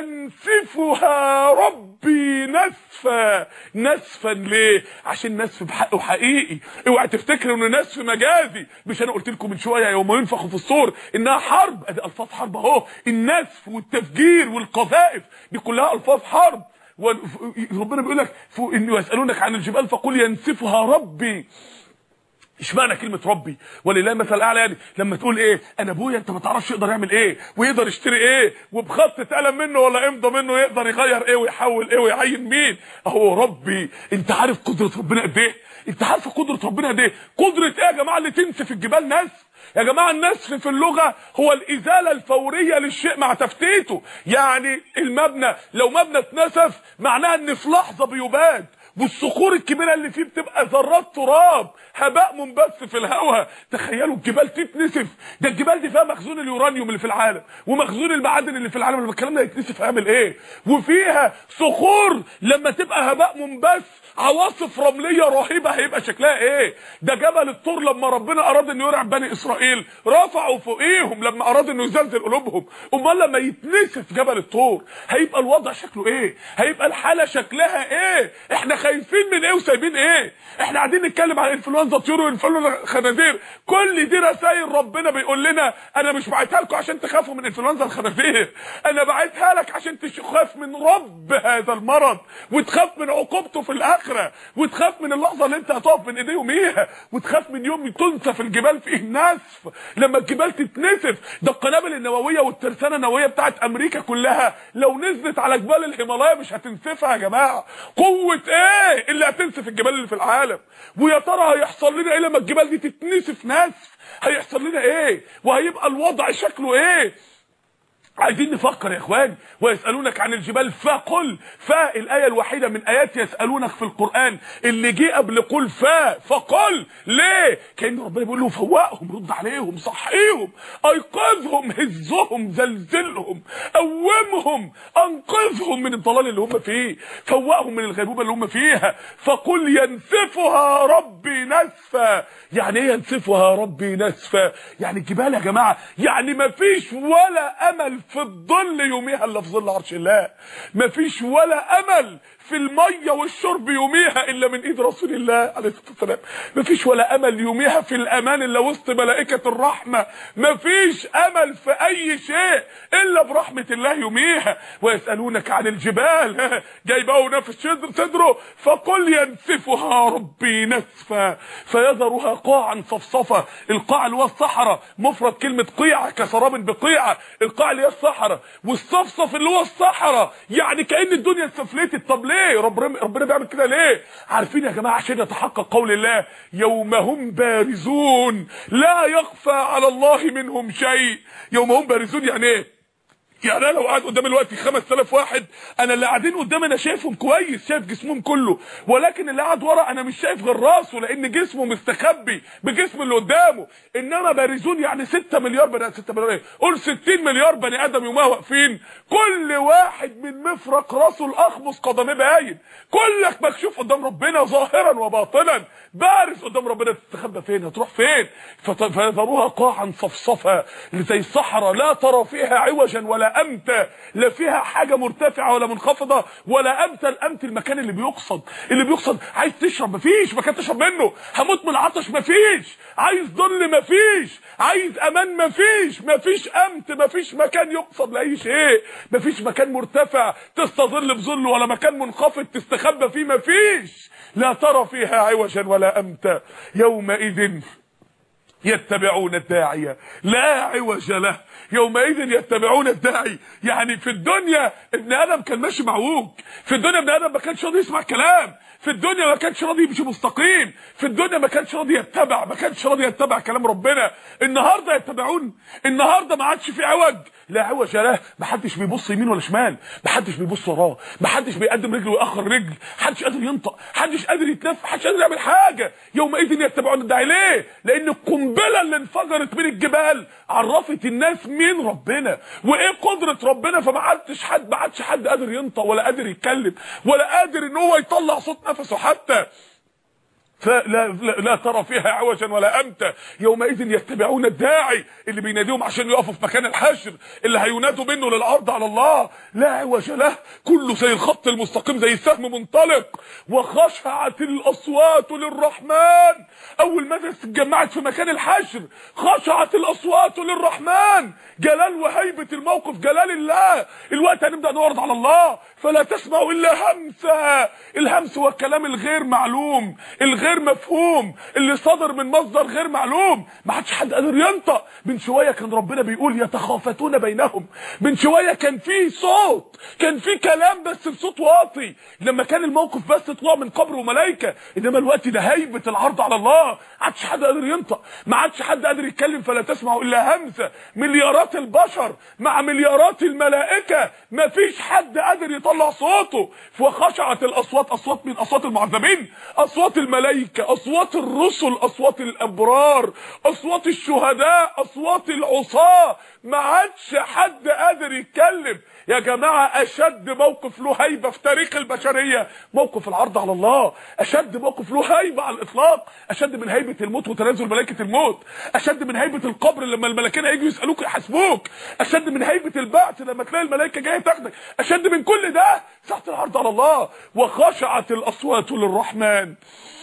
ينسفها ربي نسفا. نسفا ليه؟ عشان نسف بحقه حقيقي. اوعى تفتكروا انه نسف مجازي. مش انا قلت لكم من شويه يوم ينفخ في الصور انها حرب؟ ادي الفاظ حرب اهو، النسف والتفجير والقذائف دي كلها الفاظ حرب. وربنا بيقول لك ان يسألونك عن الجبال فقل ينسفها ربي. اشمعنى كلمه ربي؟ ولله مثل الاعلى. يعني لما تقول ايه انا ابويا انت ما تعرفش يقدر يعمل ايه ويقدر يشتري ايه وبخط قلم منه ولا امضى منه يقدر يغير ايه ويحول ايه ويعين مين. اهو ربي. انت عارف قدره ربنا قد ايه؟ انت عارف قدره ربنا قد ايه؟ قدره ايه يا جماعه اللي تنسف الجبال نسف؟ يا جماعه النسف في اللغه هو الازاله الفوريه للشيء مع تفتيته. يعني المبنى لو مبنى اتنسف معناها ان في لحظه بيباد والصخور الكبيره اللي فيه بتبقى ذرات تراب هباء منبث في الهواء. تخيلوا الجبال تتنسف، ده الجبال دي فيها مخزون اليورانيوم اللي في العالم ومخزون المعادن اللي في العالم. لما الكلام ده يتنسف هيعمل ايه؟ وفيها صخور لما تبقى هباء منبث عواصف رمليه رهيبه هيبقى شكلها ايه؟ ده جبل الطور لما ربنا اراد انه يرعب بني اسرائيل رفعوا فوقيهم لما اراد انه يزلزل قلوبهم. امال لما يتنسف جبل الطور هيبقى الوضع شكله ايه؟ هيبقى الحاله شكلها ايه؟ احنا خايفين من ايه وسايبين ايه؟ احنا قاعدين نتكلم عن انفلونزا طيور وانفلونزا خنازير. كل دي رسائل ربنا بيقول لنا انا مش باعتها لكم عشان تخافوا من انفلونزا الخنازير، انا باعتها لك عشان تخاف من رب هذا المرض وتخاف من عقوبته في الاخره وتخاف من اللحظه اللي انت هتقف من ايديه يوميها وتخاف من يوم تنسف الجبال فيه نسف. لما الجبال تتنسف ده القنابل النوويه والترسانه النوويه بتاعت امريكا كلها لو نزلت على جبال الهيمالايا مش هتنسفها يا جماعه. قوه ايه اللي هتنسف الجبال اللي في العالم؟ ويا ترى هيحصل لنا ايه لما الجبال دي تتنسف نسف؟ هيحصل لنا ايه؟ وهيبقى الوضع شكله ايه؟ عايزين نفكر يا اخوان. ويسألونك عن الجبال فقل، فا الآية الوحيدة من آيات يسألونك في القرآن اللي جه قبل قل فا، فقل ليه؟ كأن ربنا بيقول له فوقهم، رد عليهم، صحيهم، ايقظهم، هزهم، زلزلهم، قومهم، انقذهم من الضلال اللي هم فيه، فوقهم من الغيبوبة اللي هم فيها. فقل ينسفها ربي نسفا. يعني ايه ينسفها ربي نسفا؟ يعني الجبال يا جماعة، يعني مفيش ولا امل في الظل يوميها الا في ظل عرش الله، مفيش ولا امل في الميه والشرب يوميها الا من ايد رسول الله عليه الصلاه والسلام، مفيش ولا امل يوميها في الامان الا وسط ملائكه الرحمه، مفيش امل في اي شيء الا برحمه الله يوميها. ويسالونك عن الجبال، جاي بقى ونفس صدره، فقل ينسفها ربي نسفا فيذرها قاعا صفصفا. القاع اللي هو الصحراء، مفرد كلمه قيعه، كسراب بقيعه، القاع اللي هي الصحراء، والصفصف اللي هو الصحراء، يعني كأن الدنيا استفلتت. طب ليه ربنا ربنا بيعمل كده ليه؟ عارفين يا جماعه؟ عشان يتحقق قول الله يوم هم بارزون لا يخفى على الله منهم شيء. يوم هم بارزون يعني ايه؟ يعني انا لو قاعد قدام الوقت خمسة آلاف واحد، انا اللي قاعدين قدامي انا شايفهم كويس، شايف جسمهم كله، ولكن اللي قاعد ورا انا مش شايف غير راسه لان جسمه مستخبي بجسم اللي قدامه. انما بارزون يعني ستة مليار بني ادم، ستة مليار ايه؟ قول ستين مليار بني ادم يومها واقفين، كل واحد من مفرق راسه الاخمص قدميه باين، كلك مكشوف قدام ربنا ظاهرا وباطنا، بارز قدام ربنا. تستخبى فين؟ هتروح فين؟ فيذروها قاعا صفصفا زي الصحراء لا ترى فيها عوجا ولا امتى، لا فيها حاجه مرتفعه ولا منخفضه ولا امتى. الامتى المكان اللي بيقصد، اللي بيقصد عايز تشرب مفيش مكان تشرب منه، هموت من العطش مفيش، عايز ظل مفيش، عايز امان مفيش، مفيش امت، مفيش مكان يقصد لاي شيء، مفيش مكان مرتفع تستظل بظله ولا مكان منخفض تستخبى فيه، مفيش، لا ترى فيها عوجا ولا امتى. يومئذ يتبعون الداعية لا عوج له، يومئذ يتبعون الداعي. يعني في الدنيا ابن ادم كان ماشي معوج، في الدنيا ابن ادم ما كانش راضي يسمع كلام، في الدنيا ما كانش راضي يمشي مستقيم، في الدنيا ما كانش راضي يتبع، ما كانش راضي يتبع كلام ربنا. النهارده يتبعون، النهارده ما عادش في عوج، لا عوج له، ما حدش بيبص يمين ولا شمال، ما حدش بيبص وراه، ما حدش بيقدم رجل ويأخر رجل، حدش قادر ينطق، حدش قادر يتنفس، حدش قادر يعمل حاجه. يومئذ يتبعون الداعي. ليه؟ لان القنبله اللي انفجرت من الجبال عرفت الناس مين ربنا وايه قدره ربنا، فما عادش حد ما عادش حد قادر ينطق ولا قادر يتكلم ولا قادر ان هو يطلع صوت نفسه حتى. فلا لا, لا ترى فيها عوجا ولا امتا. يومئذ يتبعون الداعي اللي بيناديهم عشان يقفوا في مكان الحشر اللي هينادوا منه للعرض على الله، لا عوج له، كله زي الخط المستقيم زي السهم منطلق. وخشعت الاصوات للرحمن، اول ما الناس اتجمعت في مكان الحشر خشعت الاصوات للرحمن، جلال وهيبه الموقف، جلال الله. الوقت هنبدا نعرض على الله، فلا تسمع الا همسا. الهمس هو الكلام الغير معلوم الغير مفهوم اللي صدر من مصدر غير معلوم، ما حدش حد قادر ينطق. من شويه كان ربنا بيقول يتخافتون بينهم، من شويه كان في صوت، كان في كلام بس بصوت واطي لما كان الموقف بس طلوع من قبر وملائكه. انما الوقت ده هيبه العرض على الله، ما عادش حد قادر ينطق، ما عادش حد قادر يتكلم. فلا تسمعوا الا همسه. مليارات البشر مع مليارات الملائكه، ما فيش حد قادر يطلع صوته. وخشعت الاصوات، اصوات من اصوات المعذبين، اصوات الملائكه، اصوات الرسل، اصوات الابرار، اصوات الشهداء، اصوات العصاه، ما عادش حد قادر يتكلم. يا جماعه اشد موقف له هيبه في تاريخ البشريه موقف العرض على الله، اشد موقف له هيبه على الاطلاق، اشد من هيبه الموت وتنازل ملائكه الموت، اشد من هيبه القبر لما الملائكه هيجوا يسالوك يحاسبوك، اشد من هيبه البعث لما تلاقي الملائكه جايه تاخدك، اشد من كل ده ساعه العرض على الله. وخشعت الاصوات للرحمن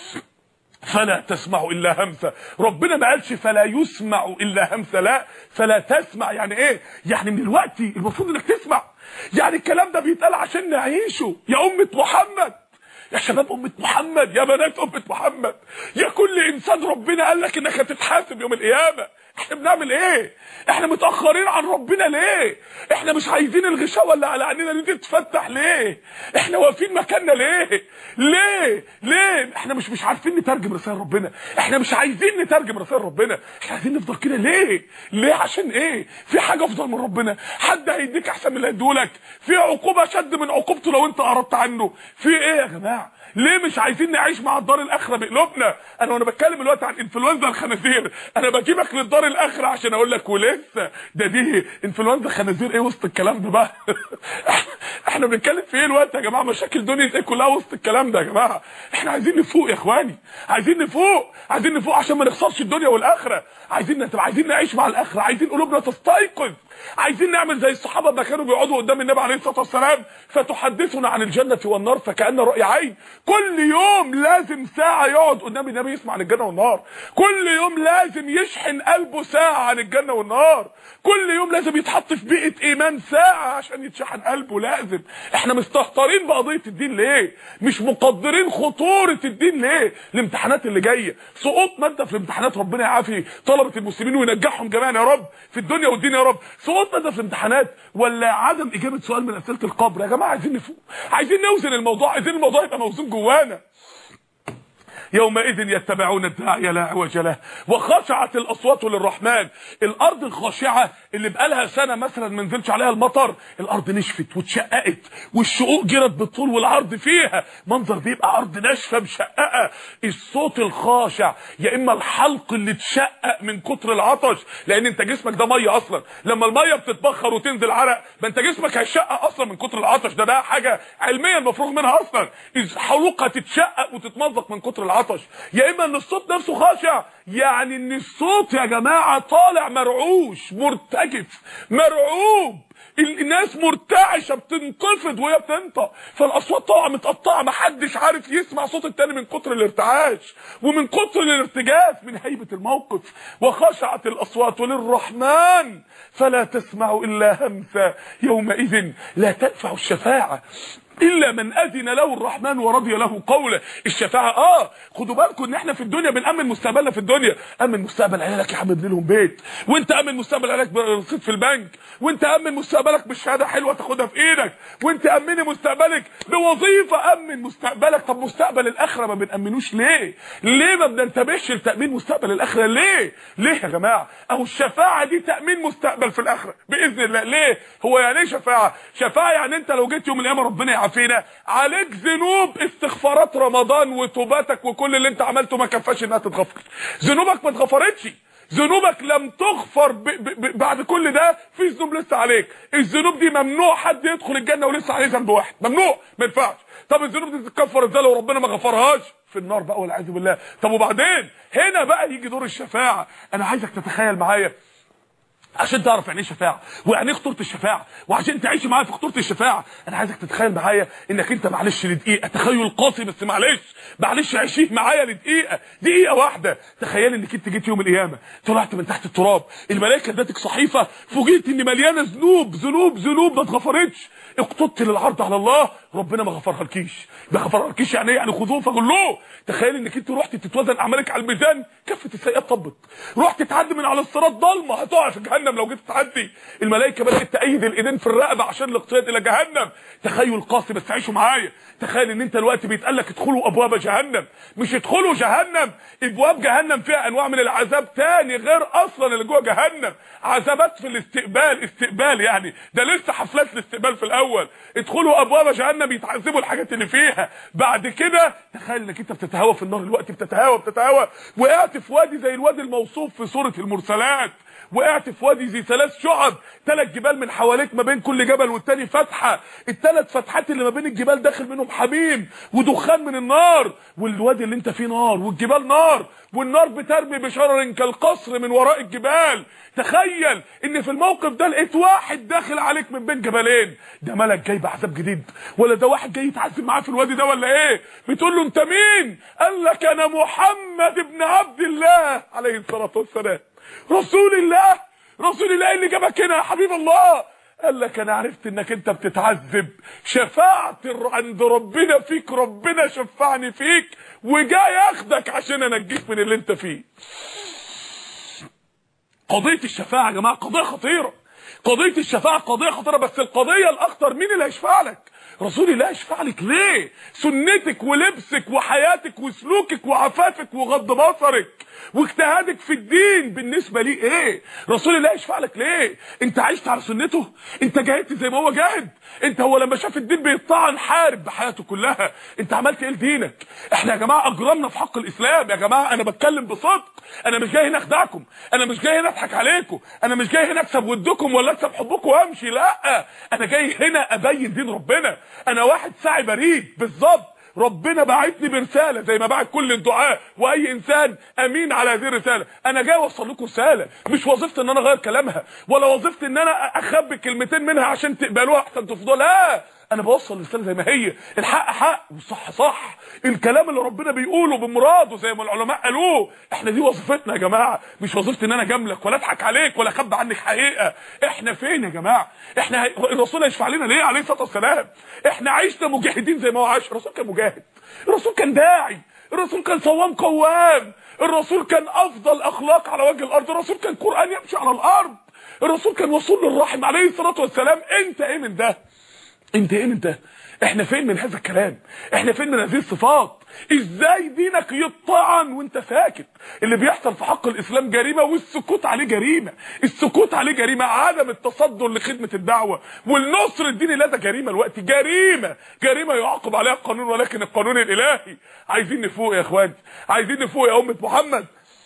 فلا تسمع الا همسه. ربنا ما قالش فلا يسمع الا همسه، لا، فلا تسمع. يعني ايه؟ يعني من الوقت المفروض انك تسمع، يعني الكلام ده بيتقال عشان نعيشه. يا امه محمد، يا شباب امه محمد، يا بنات امه محمد، يا كل انسان ربنا قال لك انك هتتحاسب يوم القيامه، احنا بنعمل ايه؟ احنا متاخرين عن ربنا ليه؟ احنا مش عايزين الغشاوه اللي على عينينا دي تتفتح ليه؟ احنا واقفين مكاننا ليه؟ ليه؟ ليه؟ احنا مش مش عارفين نترجم رسائل ربنا، احنا مش عايزين نترجم رسائل ربنا، احنا عايزين نفضل كده ليه؟ ليه؟ عشان ايه؟ في حاجه افضل من ربنا؟ حد هيديك احسن من اللي هيديهولك؟ في عقوبه شد من عقوبته لو انت اعرضت عنه؟ في ايه يا جماعه؟ ليه مش عايزين نعيش مع الدار الاخره بقلوبنا؟ انا وانا بتكلم دلوقتي عن انفلونزا الخنازير، انا بجيبك للدار الاخره عشان اقول لك ولسه ده دي انفلونزا الخنازير ايه وسط الكلام ده بقى؟ احنا بنتكلم في ايه الوقت يا جماعه؟ مشاكل دنيا ايه كلها وسط الكلام ده يا جماعه؟ احنا عايزين نفوق يا اخواني، عايزين نفوق، عايزين نفوق عشان ما نخسرش الدنيا والاخره، عايزين نتبع، عايزين نعيش مع الاخره، عايزين قلوبنا تستيقظ، عايزين نعمل زي الصحابه ما كانوا بيقعدوا قدام النبي عليه الصلاه والسلام فتحدثنا عن الجنه والنار فكأن رؤيا عين. كل يوم لازم ساعه يقعد قدام النبي يسمع عن الجنه والنار، كل يوم لازم يشحن قلبه ساعه عن الجنه والنار، كل يوم لازم يتحط في بيئه ايمان ساعه عشان يتشحن قلبه. لازم. احنا مستهترين بقضيه الدين ليه؟ مش مقدرين خطوره الدين ليه؟ الامتحانات اللي جايه، سقوط ماده في الامتحانات، ربنا يعافي طلبه المسلمين وينجحهم جميعا يا رب في الدنيا والدين يا رب. سقوط ماده في الامتحانات ولا عدم اجابه سؤال من اسئله القبر؟ يا جماعه عايزين نفوق، عايزين نوزن الموضوع، عايزين الموضوع يبقى موزون جوانا. يومئذ يتبعون الداعي لا عوج له وخشعت الاصوات للرحمن. الارض الخاشعه اللي بقالها سنه مثلا ما نزلش عليها المطر، الارض نشفت واتشققت والشقوق جرت بالطول والعرض فيها، منظر بيبقى ارض ناشفه مشققه. الصوت الخاشع يا اما الحلق اللي اتشقق من كتر العطش، لان انت جسمك ده ميه اصلا، لما الميه بتتبخر وتنزل عرق ما انت جسمك هيشقق اصلا من كتر العطش، ده ده حاجه علميا مفروغ منها اصلا، الحلوق هتتشقق وتتمزق من كتر العطش. يا اما ان الصوت نفسه خاشع، يعني ان الصوت يا جماعه طالع مرعوش مرتجف مرعوب، الناس مرتعشه بتنقفض وهي بتنطق، فالاصوات طالعه متقطعه، محدش عارف يسمع صوت التاني من كتر الارتعاش ومن كتر الارتجاف من هيبه الموقف. وخشعت الاصوات للرحمن فلا تسمع الا همسا يومئذ لا تنفع الشفاعه الا من اذن له الرحمن ورضي له قوله. الشفاعه اه خدوا بالكم ان احنا في الدنيا بنامن مستقبلنا في الدنيا، امن مستقبل عيالك يا عم ابن لهم بيت، وانت امن مستقبل عيالك برصيد في البنك، وانت امن مستقبلك بالشهاده حلوه تاخدها في ايدك، وانت امني مستقبلك بوظيفه، امن مستقبلك. طب مستقبل الاخره ما بنامنوش ليه؟ ليه ما بننتبهش لتامين مستقبل الاخره؟ ليه؟ ليه يا جماعه؟ اهو الشفاعه دي تامين مستقبل في الاخره باذن الله. ليه؟ هو يعني ايه شفاعه؟ شفاعه يعني انت لو جيت يوم القيامه ربنا فينا عليك ذنوب استغفارات رمضان وتوباتك وكل اللي انت عملته ما كفاش انها تتغفر، ذنوبك ما اتغفرتش، ذنوبك لم تغفر ب ب ب بعد كل ده في ذنوب لسه عليك. الذنوب دي ممنوع حد يدخل الجنه ولسه عليه ذنب واحد، ممنوع، ما ينفعش. طب الذنوب دي تتكفر ازاي لو ربنا ما غفرهاش؟ في النار بقى والعياذ بالله. طب وبعدين هنا بقى يجي دور الشفاعه. انا عايزك تتخيل معايا عشان تعرف يعني ايه شفاعه ويعني ايه خطوره الشفاعه، وعشان تعيش معايا في خطوره الشفاعه انا عايزك تتخيل معايا انك انت معلش لدقيقه، تخيل قاسي بس معلش معلش عيشيه معايا لدقيقه، دقيقه واحده. تخيل انك انت جيت يوم القيامه طلعت من تحت التراب، الملائكه ادتك صحيفه فوجئت ان مليانه ذنوب ذنوب ذنوب ما اتغفرتش، اقتدت للعرض على الله ربنا ما غفرها لكيش. ما غفرها لكيش يعني ايه؟ يعني خذوه فغلوه. تخيل انك انت رحت تتوزن اعمالك على الميزان، كفه السيئات طبت، رحت تعدي من على الصراط ضلمه هتقع في جهنم لو جيت تعدي، الملائكه بدات تأيد الايدين في الرقبه عشان الاقتياد الى جهنم. تخيل قاسي بس عيشوا معايا. تخيل ان انت دلوقتي بيتقال لك ادخلوا ابواب جهنم، مش ادخلوا جهنم، ابواب جهنم فيها انواع من العذاب تاني غير اصلا اللي جوه جهنم، عذابات في الاستقبال، استقبال يعني ده لسه حفلات الاستقبال في الاول. ادخلوا ابواب جهنم يتعذبوا الحاجات اللي فيها، بعد كده تخيل انك انت بتتهوى في النار دلوقتي، بتتهوى بتتهوى وقعت في وادي زي الوادي الموصوف في سوره المرسلات، وقعت في وادي زي ثلاث شعب، ثلاث جبال من حواليك ما بين كل جبل والتاني فتحه، الثلاث فتحات اللي ما بين الجبال داخل منهم حميم ودخان من النار، والوادي اللي انت فيه نار والجبال نار، والنار بترمي بشرر كالقصر من وراء الجبال. تخيل ان في الموقف ده لقيت واحد داخل عليك من بين جبلين، ده ملك جاي بعذاب جديد ولا ده واحد جاي يتعذب معاه في الوادي ده ولا ايه؟ بتقول له انت مين؟ قال لك انا محمد ابن عبد الله عليه الصلاه والسلام، رسول الله، رسول الله اللي جابك هنا يا حبيب الله. قال لك انا عرفت انك انت بتتعذب، شفاعت عند ربنا فيك، ربنا شفعني فيك وجاي اخدك عشان انجيك من اللي انت فيه. قضيه الشفاعه يا جماعه قضيه خطيره، قضيه الشفاعه قضيه خطيره، بس القضيه الاخطر مين اللي هيشفع لك؟ رسول الله يشفع لك ليه؟ سنتك ولبسك وحياتك وسلوكك وعفافك وغض بصرك واجتهادك في الدين بالنسبه ليه ايه؟ رسول الله يشفع لك ليه؟ انت عشت على سنته؟ انت جاهدت زي ما هو جاهد؟ انت هو لما شاف الدين بيطعن حارب بحياته كلها، انت عملت ايه لدينك؟ احنا يا جماعه اجرمنا في حق الاسلام، يا جماعه انا بتكلم بصدق، انا مش جاي هنا اخدعكم، انا مش جاي هنا اضحك عليكم، انا مش جاي هنا اكسب ودكم ولا اكسب حبكم وامشي، لا، انا جاي هنا ابين دين ربنا، انا واحد ساعي بريد بالظبط، ربنا بعتني برساله زي ما بعت كل الدعاء واي انسان امين على هذه الرساله، انا جاي اوصل لكم رساله، مش وظيفتي ان انا اغير كلامها ولا وظيفتي ان انا اخبي كلمتين منها عشان تقبلوها احسن تفضلوا، لا، انا بوصل الرساله زي ما هي، الحق حق والصح صح، الكلام اللي ربنا بيقوله بمراده زي ما العلماء قالوه، احنا دي وظيفتنا يا جماعه، مش وظيفتي ان انا اجاملك ولا اضحك عليك ولا اخبي عنك حقيقه، احنا فين يا جماعه؟ احنا الرسول هيشفع لنا ليه عليه الصلاه والسلام؟ احنا عشنا مجاهدين زي ما هو عاش، الرسول كان مجاهد، الرسول كان داعي، الرسول كان صوام قوام، الرسول كان افضل اخلاق على وجه الارض، الرسول كان قران يمشي على الارض، الرسول كان وصول للرحم عليه الصلاه والسلام، انت ايه من ده؟ انت ايه من ده؟ احنا فين من هذا الكلام؟ احنا فين من هذه الصفات؟ ازاي دينك يطعن وانت ساكت؟ اللي بيحصل في حق الاسلام جريمه والسكوت عليه جريمه، السكوت عليه جريمه، عدم التصدر لخدمه الدعوه والنصر الديني لا ده جريمه الوقت، جريمه جريمه يعاقب عليها القانون، ولكن القانون الالهي. عايزين نفوق يا اخوان، عايزين نفوق يا امه محمد.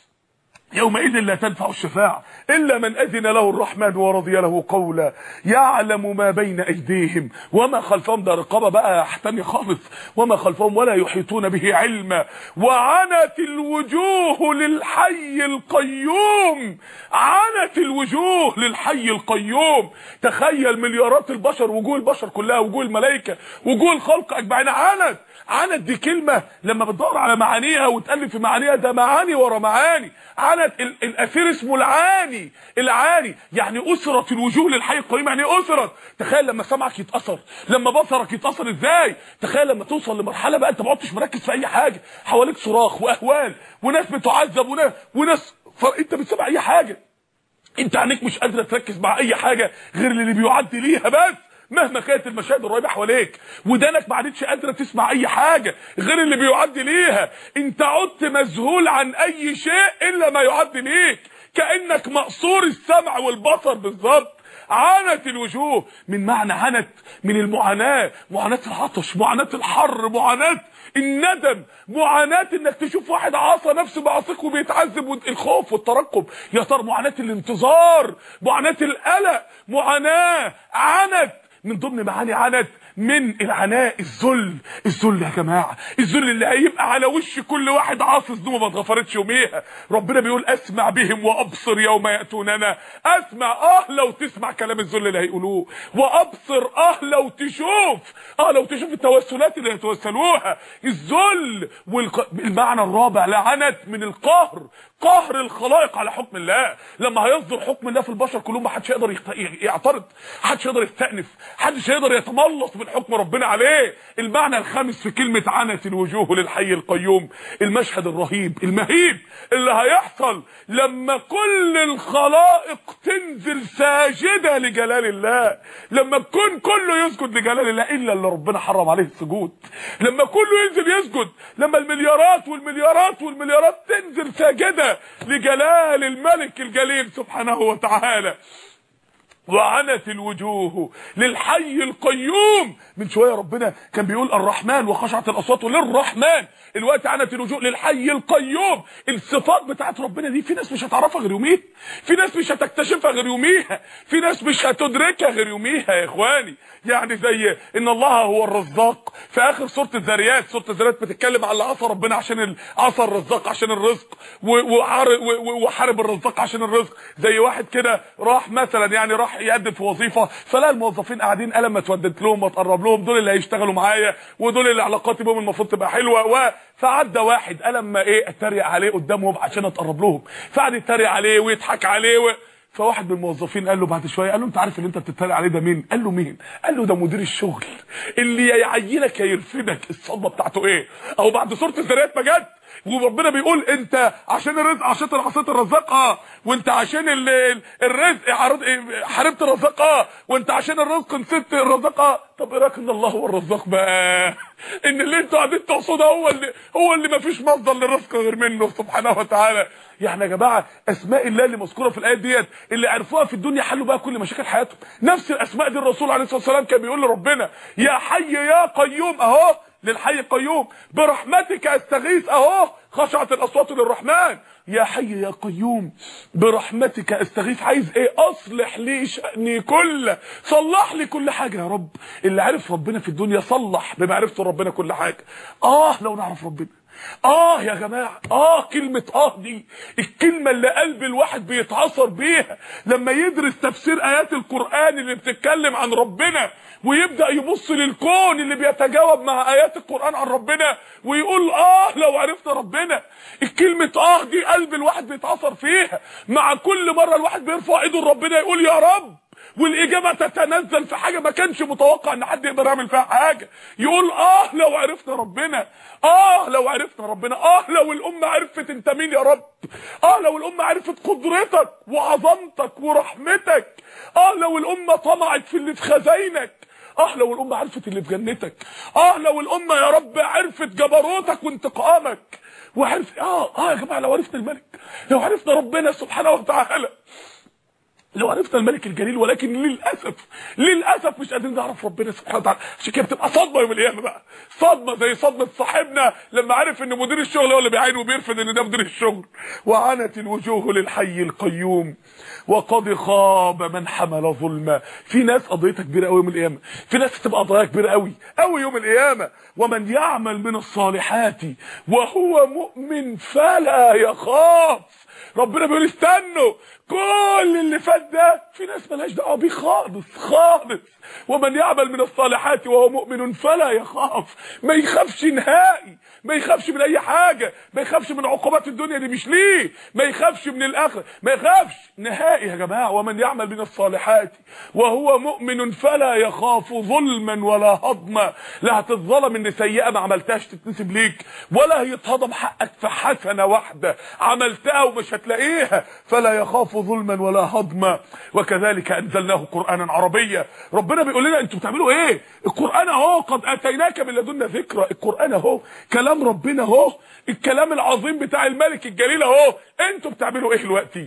يومئذ لا تنفع الشفاعة إلا من أذن له الرحمن ورضي له قولا يعلم ما بين أيديهم وما خلفهم، ده رقابة بقى تانية خالص، وما خلفهم ولا يحيطون به علما، وعنت الوجوه للحي القيوم، عنت الوجوه للحي القيوم. تخيل مليارات البشر، وجوه البشر كلها، وجوه الملائكة، وجوه الخلق أجمعين، عنت عنت دي كلمة لما بتدور على معانيها وتقلب في معانيها ده معاني ورا معاني. عنت الاثير اسمه العاني، العاني يعني أسرة الوجوه للحي القيوم، يعني أسرة. تخيل لما سمعك يتأثر، لما بصرك يتأثر ازاي، تخيل لما توصل لمرحلة بقى انت ما عدتش مركز في اي حاجة، حواليك صراخ واهوال وناس بتعذب وناس وناس انت بتسمع اي حاجة، انت عينيك مش قادرة تركز مع اي حاجة غير اللي بيعدي ليها بس مهما كانت المشاهد الرهيبه حواليك، ودانك ما عادتش قادره تسمع اي حاجه غير اللي بيعدي ليها، انت عدت مذهول عن اي شيء الا ما يعدي ليك، كانك مقصور السمع والبصر بالظبط. عنت الوجوه من معنى عنت من المعاناه، معاناه العطش، معاناه الحر، معاناه الندم، معاناه انك تشوف واحد عصى نفسه بعصيك وبيتعذب، الخوف والترقب، يا ترى معاناه الانتظار، معاناه القلق، معاناه عنت من ضمن معاني عنت من العناء الذل، الذل يا جماعه، الذل اللي هيبقى على وش كل واحد عاصي ذنوبه ما اتغفرتش يوميها. ربنا بيقول اسمع بهم وابصر يوم ياتوننا، اسمع اه لو تسمع كلام الذل اللي هيقولوه، وابصر اه لو تشوف، اه لو تشوف التوسلات اللي هيتوسلوها، الذل. والمعنى الرابع لعنت من القهر، قهر الخلائق على حكم الله، لما هيصدر حكم الله في البشر كلهم ما حدش يقدر يعترض، حدش يقدر يستأنف، حدش يقدر يتملص من حكم ربنا عليه. المعنى الخامس في كلمة عنت الوجوه للحي القيوم، المشهد الرهيب المهيب اللي هيحصل لما كل الخلائق تنزل ساجدة لجلال الله، لما الكون كله يسجد لجلال الله الا اللي ربنا حرم عليه السجود، لما كله ينزل يسجد، لما المليارات والمليارات والمليارات تنزل ساجدة لجلال الملك الجليل سبحانه وتعالى. وعنت الوجوه للحي القيوم. من شويه ربنا كان بيقول الرحمن وخشعت الاصوات للرحمن، الوقت عنت الوجوه للحي القيوم. الصفات بتاعت ربنا دي في ناس مش هتعرفها غير يوميها، في ناس مش هتكتشفها غير يوميها، في ناس مش هتدركها غير يوميها يا اخواني. يعني زي ان الله هو الرزاق في اخر سوره الذاريات، سوره الذاريات بتتكلم على عصا ربنا عشان عصا الرزاق عشان الرزق، وحارب الرزاق عشان الرزق. زي واحد كده راح مثلا يعني راح يقدم في وظيفه، فلا الموظفين قاعدين قال ما تودد لهم وتقرب لهم، دول اللي هيشتغلوا معايا ودول اللي علاقاتي بهم المفروض تبقى حلوه، و فعدى واحد قال اما ايه اتريق عليه قدامهم عشان اتقرب لهم، فقعد يتريق عليه ويضحك عليه و... فواحد من الموظفين قال له بعد شويه، قال له انت عارف اللي انت بتتريق عليه ده مين؟ قال له مين؟ قال له ده مدير الشغل اللي يا يعينك يا يرفدك. الصدمه بتاعته ايه؟ او بعد سوره الذريات ما جت وربنا بيقول انت عشان الرزق عشان عصيت الرزاق اه وانت عشان الرزق حاربت الرزاق اه وانت عشان الرزق نسيت الرزاق اه. طب ايه رايك ان الله هو الرزاق بقى؟ ان اللي انتوا قاعدين تقصدوا هو اللي هو اللي مفيش مصدر للرزق غير منه سبحانه وتعالى. يعني يا جماعه اسماء الله اللي مذكوره في الايات ديت اللي عرفوها في الدنيا حلوا بقى كل مشاكل حياتهم. نفس الاسماء دي الرسول عليه الصلاه والسلام كان بيقول لربنا يا حي يا قيوم اهو للحي القيوم، برحمتك استغيث اهو خشعت الاصوات للرحمن، يا حي يا قيوم برحمتك استغيث. عايز ايه؟ اصلح لي شأني كله، صلح لي كل حاجه يا رب. اللي عرف ربنا في الدنيا صلح بمعرفته ربنا كل حاجه. اه لو نعرف ربنا. اه يا جماعه اه كلمه اه دي الكلمه اللي قلب الواحد بيتعصر بيها لما يدرس تفسير ايات القران اللي بتتكلم عن ربنا ويبدا يبص للكون اللي بيتجاوب مع ايات القران عن ربنا ويقول اه لو عرفت ربنا. الكلمه اه دي قلب الواحد بيتعصر فيها. مع كل مره الواحد بيرفع ايده لربنا يقول يا رب والاجابه تتنزل في حاجه ما كانش متوقع ان حد يقدر يعمل فيها حاجه، يقول اه لو عرفنا ربنا، اه لو عرفنا ربنا، اه لو الامه عرفت انت مين يا رب، اه لو الامه عرفت قدرتك وعظمتك ورحمتك، اه لو الامه طمعت في اللي في خزاينك، اه لو الامه عرفت اللي في جنتك، اه لو الامه يا رب عرفت جبروتك وانتقامك وعرفت اه اه يا جماعه لو عرفنا الملك، لو عرفنا ربنا سبحانه وتعالى، لو عرفنا الملك الجليل. ولكن للاسف للاسف مش قادرين نعرف ربنا سبحانه وتعالى. عشان كده بتبقى صدمه يوم القيامه بقى، صدمه زي صدمه صاحبنا لما عرف ان مدير الشغل هو اللي بيعين وبيرفض ان ده مدير الشغل. وعنت الوجوه للحي القيوم وقد خاب من حمل ظلما. في ناس قضيتها كبيره قوي يوم القيامه، في ناس هتبقى قضايا كبيره قوي قوي يوم القيامه. ومن يعمل من الصالحات وهو مؤمن فلا يخاف. ربنا بيقول استنوا، كل اللي فات ده في ناس مالهاش دعوه بيه خالص خالص. ومن يعمل من الصالحات وهو مؤمن فلا يخاف، ما يخافش نهائي، ما يخافش من اي حاجه، ما يخافش من عقوبات الدنيا دي مش ليه، ما يخافش من الاخره، ما يخافش نهائي يا جماعه. ومن يعمل من الصالحات وهو مؤمن فلا يخاف ظلما ولا هضما. لا هتتظلم ان سيئه ما عملتهاش تتنسب ليك، ولا هيتهضم حقك في حسنه واحده عملتها ومش هتلاقيها. فلا يخاف ظلما ولا هضما. وكذلك انزلناه قرانا عربيا. ربنا بيقول لنا انتوا بتعملوا ايه؟ القران اهو قد اتيناك من لدنا ذكرى. القران اهو كلام ربنا اهو، الكلام العظيم بتاع الملك الجليل اهو. انتوا بتعملوا ايه دلوقتي؟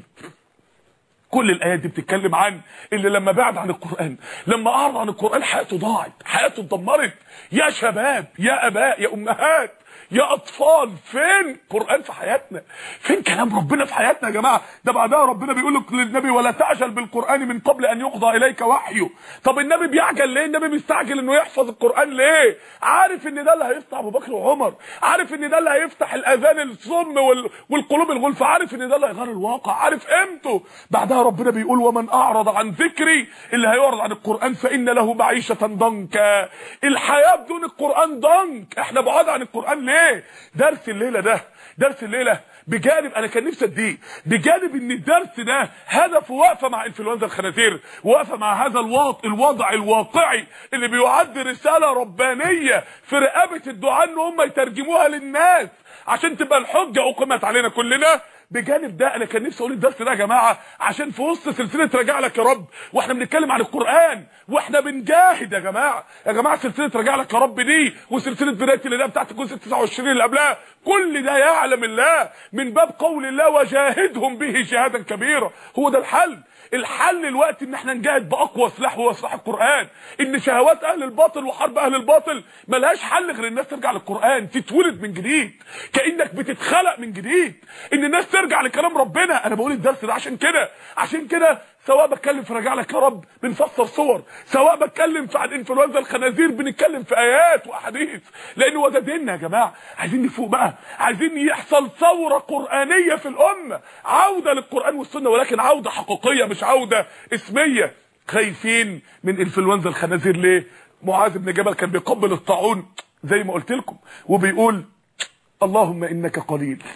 كل الايات دي بتتكلم عن اللي لما بعد عن القران، لما اعرض عن القران حياته ضاعت، حياته اتدمرت. يا شباب يا اباء يا امهات يا اطفال، فين قران في حياتنا؟ فين كلام ربنا في حياتنا يا جماعه؟ ده بعدها ربنا بيقول للنبي ولا تعجل بالقران من قبل ان يقضى اليك وحيه. طب النبي بيعجل ليه؟ النبي مستعجل انه يحفظ القران ليه؟ عارف ان ده اللي هيفتح ابو بكر وعمر، عارف ان ده اللي هيفتح الاذان الصم والقلوب الغلفه، عارف ان ده اللي هيغير الواقع، عارف قيمته. بعدها ربنا بيقول ومن اعرض عن ذكري، اللي هيعرض عن القران فان له معيشه ضنكا. الحياه بدون القران ضنك. احنا بعاد عن القران ليه؟ درس الليله ده درس الليله بجانب انا كان نفسي اديه، بجانب ان الدرس ده هدفه واقفه مع انفلونزا الخنازير، واقفه مع هذا الوضع الوضع الواقعي اللي بيعد رساله ربانيه في رقبه الدعاء ان هم يترجموها للناس عشان تبقى الحجه اقيمت علينا كلنا. بجانب ده انا كان نفسي اقول الدرس ده يا جماعه عشان في وسط سلسله راجع لك يا رب واحنا بنتكلم عن القران واحنا بنجاهد يا جماعه يا جماعه سلسله راجع لك يا رب دي وسلسله بدايه اللي بتاعت الجزء تسعة وعشرين اللي قبلها، كل ده يعلم الله من باب قول الله وجاهدهم به جهادا كبيرا. هو ده الحل. الحل الوقت ان احنا نجاهد باقوى سلاح وهو سلاح القران. ان شهوات اهل الباطل وحرب اهل الباطل ملهاش حل غير الناس ترجع للقران، تتولد من جديد كانك بتتخلق من جديد، ان الناس ترجع لكلام ربنا. انا بقول الدرس ده عشان كده عشان كده سواء بتكلم في راجع لك يا رب بنفسر صور، سواء بتكلم في عن انفلونزا الخنازير بنتكلم في ايات واحاديث، لان هو ده ديننا يا جماعه. عايزين نفوق بقى، عايزين يحصل ثوره قرانيه في الامه، عوده للقران والسنه، ولكن عوده حقيقيه مش عوده اسميه. خايفين من انفلونزا الخنازير ليه؟ معاذ بن جبل كان بيقبل الطاعون زي ما قلت لكم وبيقول اللهم انك قليل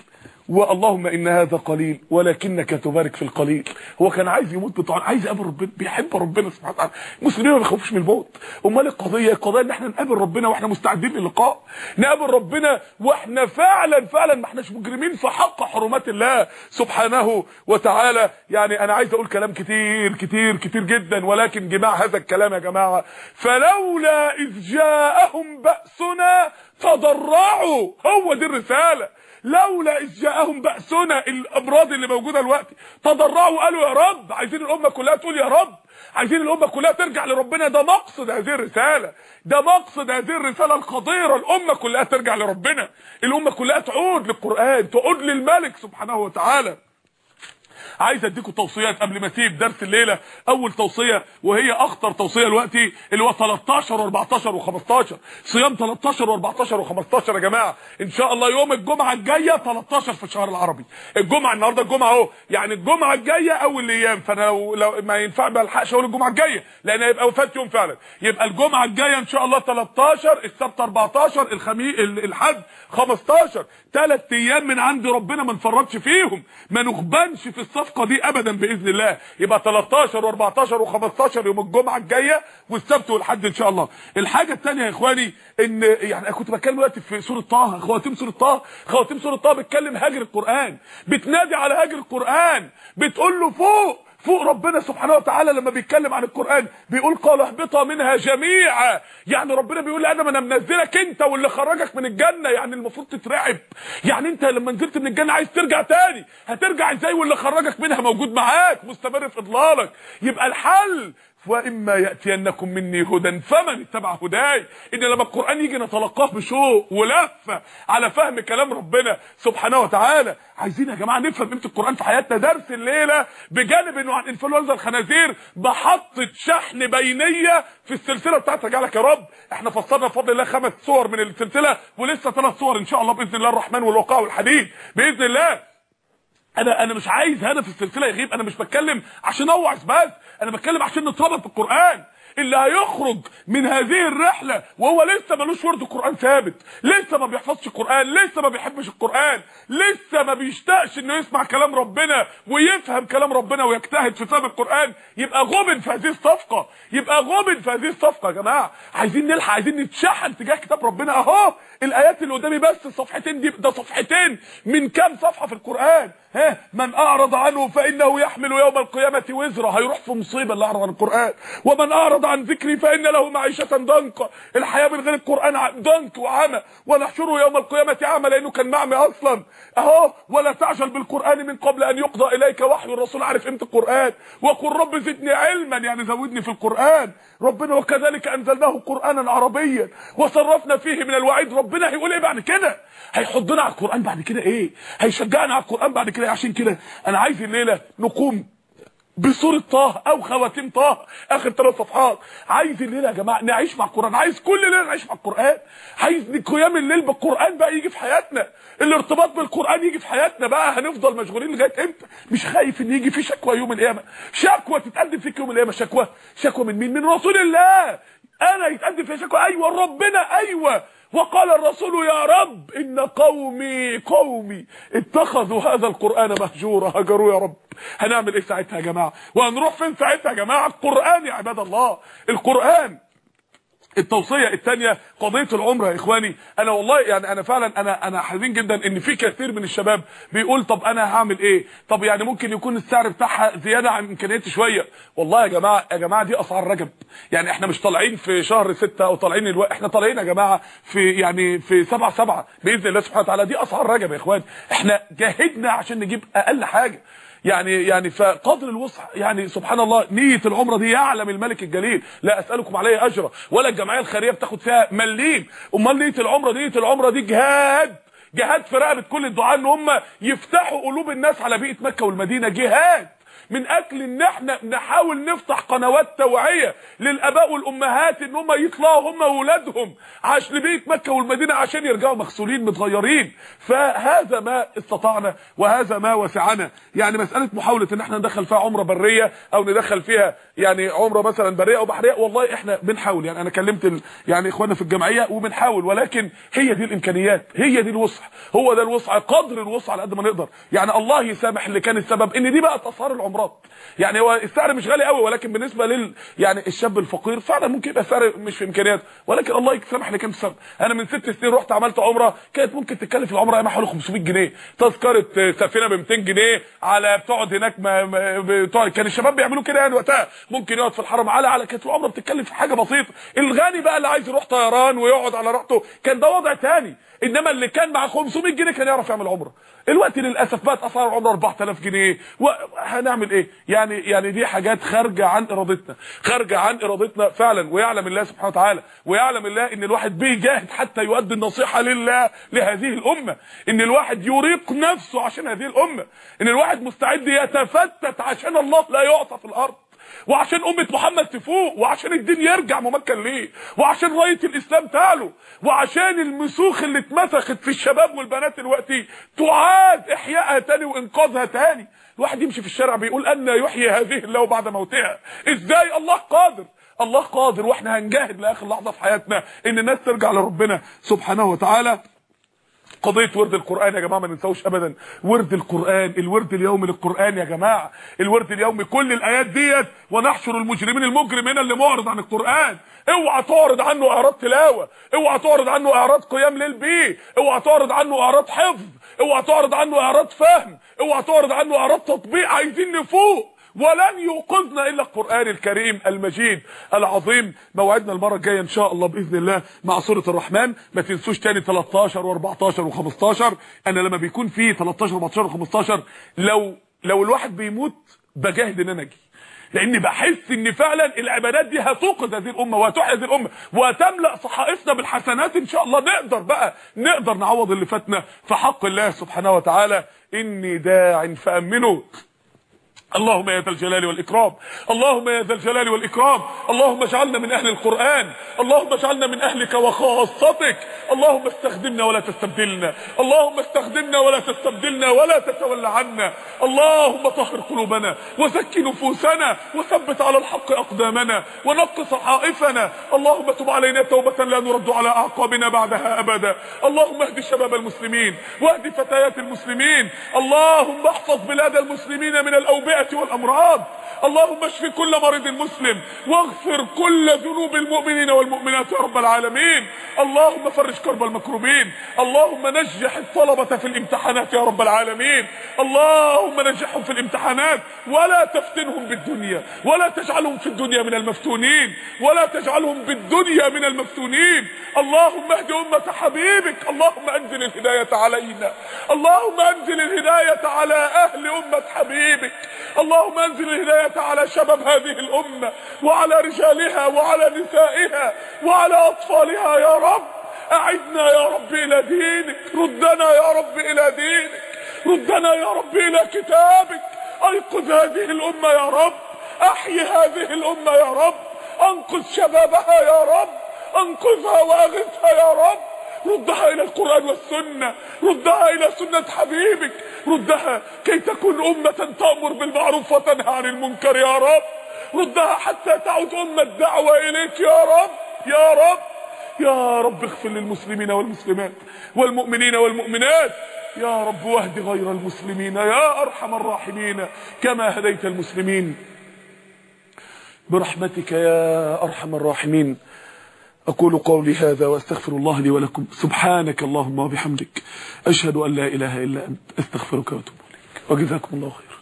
واللهم ان هذا قليل ولكنك تبارك في القليل. هو كان عايز يموت بطعن، عايز يقابل ربنا، بيحب ربنا سبحانه وتعالى. المسلمين ما بيخافوش من الموت. امال القضيه القضيه ان احنا نقابل ربنا واحنا مستعدين للقاء، نقابل ربنا واحنا فعلا فعلا ما احناش مجرمين في حق حرمات الله سبحانه وتعالى. يعني انا عايز اقول كلام كتير كتير كتير جدا، ولكن جماع هذا الكلام يا جماعه، فلولا اذ جاءهم بأسنا تضرعوا، هو دي الرساله. لولا اذ جاءهم بأسنا، الامراض اللي موجوده دلوقتي، تضرعوا قالوا يا رب، عايزين الامه كلها تقول يا رب، عايزين الامه كلها ترجع لربنا. ده مقصد هذه الرساله، ده مقصد هذه الرساله الخطيره، الامه كلها ترجع لربنا، الامه كلها تعود للقران، تعود للملك سبحانه وتعالى. عايز اديكم توصيات قبل ما اسيب درس الليله. اول توصيه وهي اخطر توصيه دلوقتي، اللي هو تلتاشر واربعتاشر وخمستاشر، صيام تلتاشر واربعتاشر وخمستاشر يا جماعه. ان شاء الله يوم الجمعه الجايه تلتاشر في الشهر العربي، الجمعه النهارده الجمعه اهو، يعني الجمعه الجايه اول ايام، فانا لو, لو ما ينفع ما الحقش اقول الجمعه الجايه لان هيبقى وفات يوم فعلا. يبقى الجمعه الجايه ان شاء الله تلتاشر، السبت اربعتاشر، الخميس الحد خمستاشر، ثلاث ايام من عند ربنا ما نفرطش فيهم، ما نخبنش في الصفقه دي ابدا باذن الله. يبقى تلتاشر واربعتاشر وخمستاشر يوم الجمعه الجايه، والسبت والحد ان شاء الله. الحاجه الثانيه يا اخواني، ان يعني انا كنت بتكلم دلوقتي في سوره طه، خواتيم سوره طه، خواتيم سوره طه بتكلم هاجر القران، بتنادي على هاجر القران، بتقول له فوق فوق ربنا سبحانه وتعالى لما بيتكلم عن القرآن بيقول قال اهبطا منها جميعا. يعني ربنا بيقول انا ما انا منزلك انت واللي خرجك من الجنة، يعني المفروض تترعب. يعني انت لما نزلت من الجنة عايز ترجع تاني، هترجع ازاي واللي خرجك منها موجود معاك مستمر في اضلالك؟ يبقى الحل واما ياتينكم مني هدى فمن اتبع هداي. ان لما القران يجي نتلقاه بشوق ولفه على فهم كلام ربنا سبحانه وتعالى. عايزين يا جماعه نفهم قيمه القران في حياتنا. درس الليله بجانب انه عن انفلونزا الخنازير بحطه شحن بينيه في السلسله بتاعت رجع لك يا رب. احنا فصلنا بفضل الله خمس صور من السلسله، ولسه ثلاث صور ان شاء الله باذن الله الرحمن والوقاء والحديد باذن الله. انا انا مش عايز هدف السلسله يغيب، انا مش بتكلم عشان اوعظ بس، انا بتكلم عشان نتربط بالقران. اللي هيخرج من هذه الرحله وهو لسه ملوش ورد القران ثابت، لسه ما بيحفظش القران، لسه ما بيحبش القران، لسه ما بيشتاقش انه يسمع كلام ربنا ويفهم كلام ربنا ويجتهد في فهم القران، يبقى غبن في هذه الصفقه، يبقى غبن في هذه الصفقه. يا جماعه عايزين نلحق، عايزين نتشحن تجاه كتاب ربنا. اهو الايات اللي قدامي بس الصفحتين دي، ده صفحتين من كام صفحه في القران. ها من اعرض عنه فانه يحمل يوم القيامه وزره، هيروح في مصيبه اللي اعرض عن القران. ومن اعرض عن ذكري فان له معيشه ضنكا، الحياه من غير القران ضنك وعمى. ونحشره يوم القيامه اعمى لانه كان معمي اصلا. اهو ولا تعجل بالقران من قبل ان يقضى اليك وحي. الرسول عارف قيمه القران، وقل رب زدني علما، يعني زودني في القران ربنا. وكذلك انزلناه قرانا عربيا وصرفنا فيه من الوعيد. ربنا هيقول ايه بعد كده؟ هيحضنا على القران بعد كده ايه؟ هيشجعنا على القران بعد كده. عشان كده انا عايز الليله نقوم بسوره طه او خواتيم طه اخر ثلاث صفحات. عايز الليله يا جماعه نعيش مع القران، عايز كل ليله نعيش مع القران، عايز قيام الليل بالقران بقى يجي في حياتنا، الارتباط بالقران يجي في حياتنا. بقى هنفضل مشغولين لغايه امتى؟ مش خايف ان يجي في شكوى يوم القيامه؟ شكوى تتقدم فيك يوم القيامه. شكوى شكوى من مين؟ من رسول الله. انا يتقدم فيها شكوى؟ ايوه ربنا، ايوه. وقال الرسول يا رب ان قومي قومي اتخذوا هذا القرآن مهجورا، هجروا يا رب. هنعمل ايه ساعتها يا جماعة؟ وهنروح فين ساعتها يا جماعة؟ القرآن يا عباد الله، القرآن. التوصيه الثانيه قضيه العمره يا اخواني. انا والله يعني انا فعلا انا انا حزين جدا ان في كثير من الشباب بيقول طب انا هعمل ايه؟ طب يعني ممكن يكون السعر بتاعها زياده عن امكانياتي شويه. والله يا جماعه يا جماعه دي اسعار رجب، يعني احنا مش طالعين في شهر ستة او طالعين الو... احنا طالعين يا جماعه في يعني في سبعة سبعة باذن الله سبحانه وتعالى. دي اسعار رجب يا اخوان، احنا جاهدنا عشان نجيب اقل حاجه يعني يعني فقدر الوسع. يعني سبحان الله نيه العمره دي يعلم الملك الجليل لا اسالكم عليه اجرا، ولا الجمعيه الخيريه بتاخد فيها مليم. امال نيه العمره نيه العمره دي جهاد، جهاد في رقبه كل الدعاء ان هم يفتحوا قلوب الناس على بيئه مكه والمدينه. جهاد من اجل ان احنا نحاول نفتح قنوات توعيه للاباء والامهات ان هم يطلعوا هم واولادهم عشان لبيت مكه والمدينه عشان يرجعوا مغسولين متغيرين. فهذا ما استطعنا وهذا ما وسعنا. يعني مساله محاوله ان احنا ندخل فيها عمره بريه او ندخل فيها يعني عمره مثلا بريه او بحريه، والله احنا بنحاول. يعني انا كلمت ال... يعني اخواننا في الجمعيه وبنحاول، ولكن هي دي الامكانيات، هي دي الوسع، هو ده الوسع، قدر الوسع على قد ما نقدر. يعني الله يسامح اللي كان السبب ان دي بقى اسعار العمرات. يعني هو السعر مش غالي قوي، ولكن بالنسبه لل يعني الشاب الفقير فعلا ممكن يبقى سعر مش في امكانياته، ولكن الله يسامح اللي كان السبب. انا من ست سنين رحت عملت عمره، كانت ممكن تتكلف العمره ايام حوالي خمسمية جنيه، تذكره سفينه ب ميتين جنيه، على بتقعد هناك ما بتقعد. كان الشباب بيعملوا كده يعني وقتها، ممكن يقعد في الحرم على على كانت العمره بتتكلف حاجه بسيطه. الغني بقى اللي عايز يروح طيران ويقعد على راحته كان ده وضع ثاني، انما اللي كان مع خمسمية جنيه كان يعرف يعمل عمره. الوقت للاسف بقت اسعار العمره اربعة آلاف جنيه، وهنعمل ايه؟ يعني يعني دي حاجات خارجه عن ارادتنا، خارجه عن ارادتنا فعلا. ويعلم الله سبحانه وتعالى، ويعلم الله ان الواحد بيجاهد حتى يؤدي النصيحه لله لهذه الامه، ان الواحد يريق نفسه عشان هذه الامه، ان الواحد مستعد يتفتت عشان الله لا يعطى في الارض، وعشان أمة محمد تفوق، وعشان الدين يرجع ممكن ليه، وعشان راية الإسلام تعلو، وعشان المسوخ اللي اتمسخت في الشباب والبنات دلوقتي تعاد إحيائها تاني وإنقاذها تاني. الواحد يمشي في الشارع بيقول أن يحيي هذه الله بعد موتها. إزاي؟ الله قادر، الله قادر، واحنا هنجاهد لآخر لحظة في حياتنا إن الناس ترجع لربنا سبحانه وتعالى. قضيه ورد القران يا جماعه ما ننساوش ابدا. ورد القران، الورد اليومي للقران يا جماعه، الورد اليومي كل الايات ديت. ونحشر المجرمين، المجرم هنا اللي معرض عن القران، اوعى تعرض عنه اعراض تلاوه، اوعى تعرض عنه اعراض قيام ليل بيه، اوعى تعرض عنه اعراض حفظ، اوعى تعرض عنه اعراض فهم، اوعى تعرض عنه اعراض تطبيق. عايزين نفوق، ولن يوقظنا الا القرآن الكريم المجيد العظيم. موعدنا المره الجايه ان شاء الله باذن الله مع سوره الرحمن. ما تنسوش تاني تلتاشر واربعتاشر وخمستاشر. انا لما بيكون في تلتاشر واربعتاشر وخمستاشر لو لو الواحد بيموت بجاهد ان انا اجي، لاني بحس ان فعلا العبادات دي هتوقظ هذه الامه وهتحيي هذه الامه وهتملا صحائفنا بالحسنات ان شاء الله. نقدر بقى نقدر نعوض اللي فاتنا في حق الله سبحانه وتعالى. اني داع فامنوا. اللهم يا ذا الجلال والإكرام، اللهم يا ذا الجلال والإكرام، اللهم اجعلنا من أهل القرآن، اللهم اجعلنا من أهلك وخاصتك، اللهم استخدمنا ولا تستبدلنا، اللهم استخدمنا ولا تستبدلنا ولا تتولى عنا، اللهم طهر قلوبنا وزكي نفوسنا وثبت على الحق أقدامنا ونق صحائفنا، اللهم تب علينا توبة لا نرد على أعقابنا بعدها أبدا، اللهم اهد شباب المسلمين واهد فتيات المسلمين، اللهم احفظ بلاد المسلمين من الأوبئة والأمراض، اللهم اشف كل مريض مسلم واغفر كل ذنوب المؤمنين والمؤمنات يا رب العالمين، اللهم فرج كرب المكروبين، اللهم نجح الطلبة في الامتحانات يا رب العالمين، اللهم نجحهم في الامتحانات ولا تفتنهم بالدنيا ولا تجعلهم في الدنيا من المفتونين ولا تجعلهم بالدنيا من المفتونين، اللهم اهد أمة حبيبك، اللهم انزل الهداية علينا، اللهم انزل الهداية على أهل أمة حبيبك، اللهم انزل الهداية على شباب هذه الأمة وعلى رجالها وعلى نسائها وعلى أطفالها يا رب، أعدنا يا رب إلى دينك، ردنا يا رب إلى دينك، ردنا يا رب إلى كتابك، أيقظ هذه الأمة يا رب، أحيي هذه الأمة يا رب، أنقذ شبابها يا رب، أنقذها وأغثها يا رب، ردها إلى القرآن والسنة، ردها إلى سنة حبيبك، ردها كي تكون أمة تأمر بالمعروف وتنهى عن المنكر يا رب، ردها حتى تعود أمة الدعوة إليك يا رب يا رب يا رب. اغفر للمسلمين والمسلمات والمؤمنين والمؤمنات يا رب، واهد غير المسلمين يا أرحم الراحمين كما هديت المسلمين برحمتك يا أرحم الراحمين. أقول قولي هذا وأستغفر الله لي ولكم، سبحانك اللهم وبحمدك، أشهد أن لا إله إلا أنت، أستغفرك وأتوب إليك، وجزاكم الله خيرا.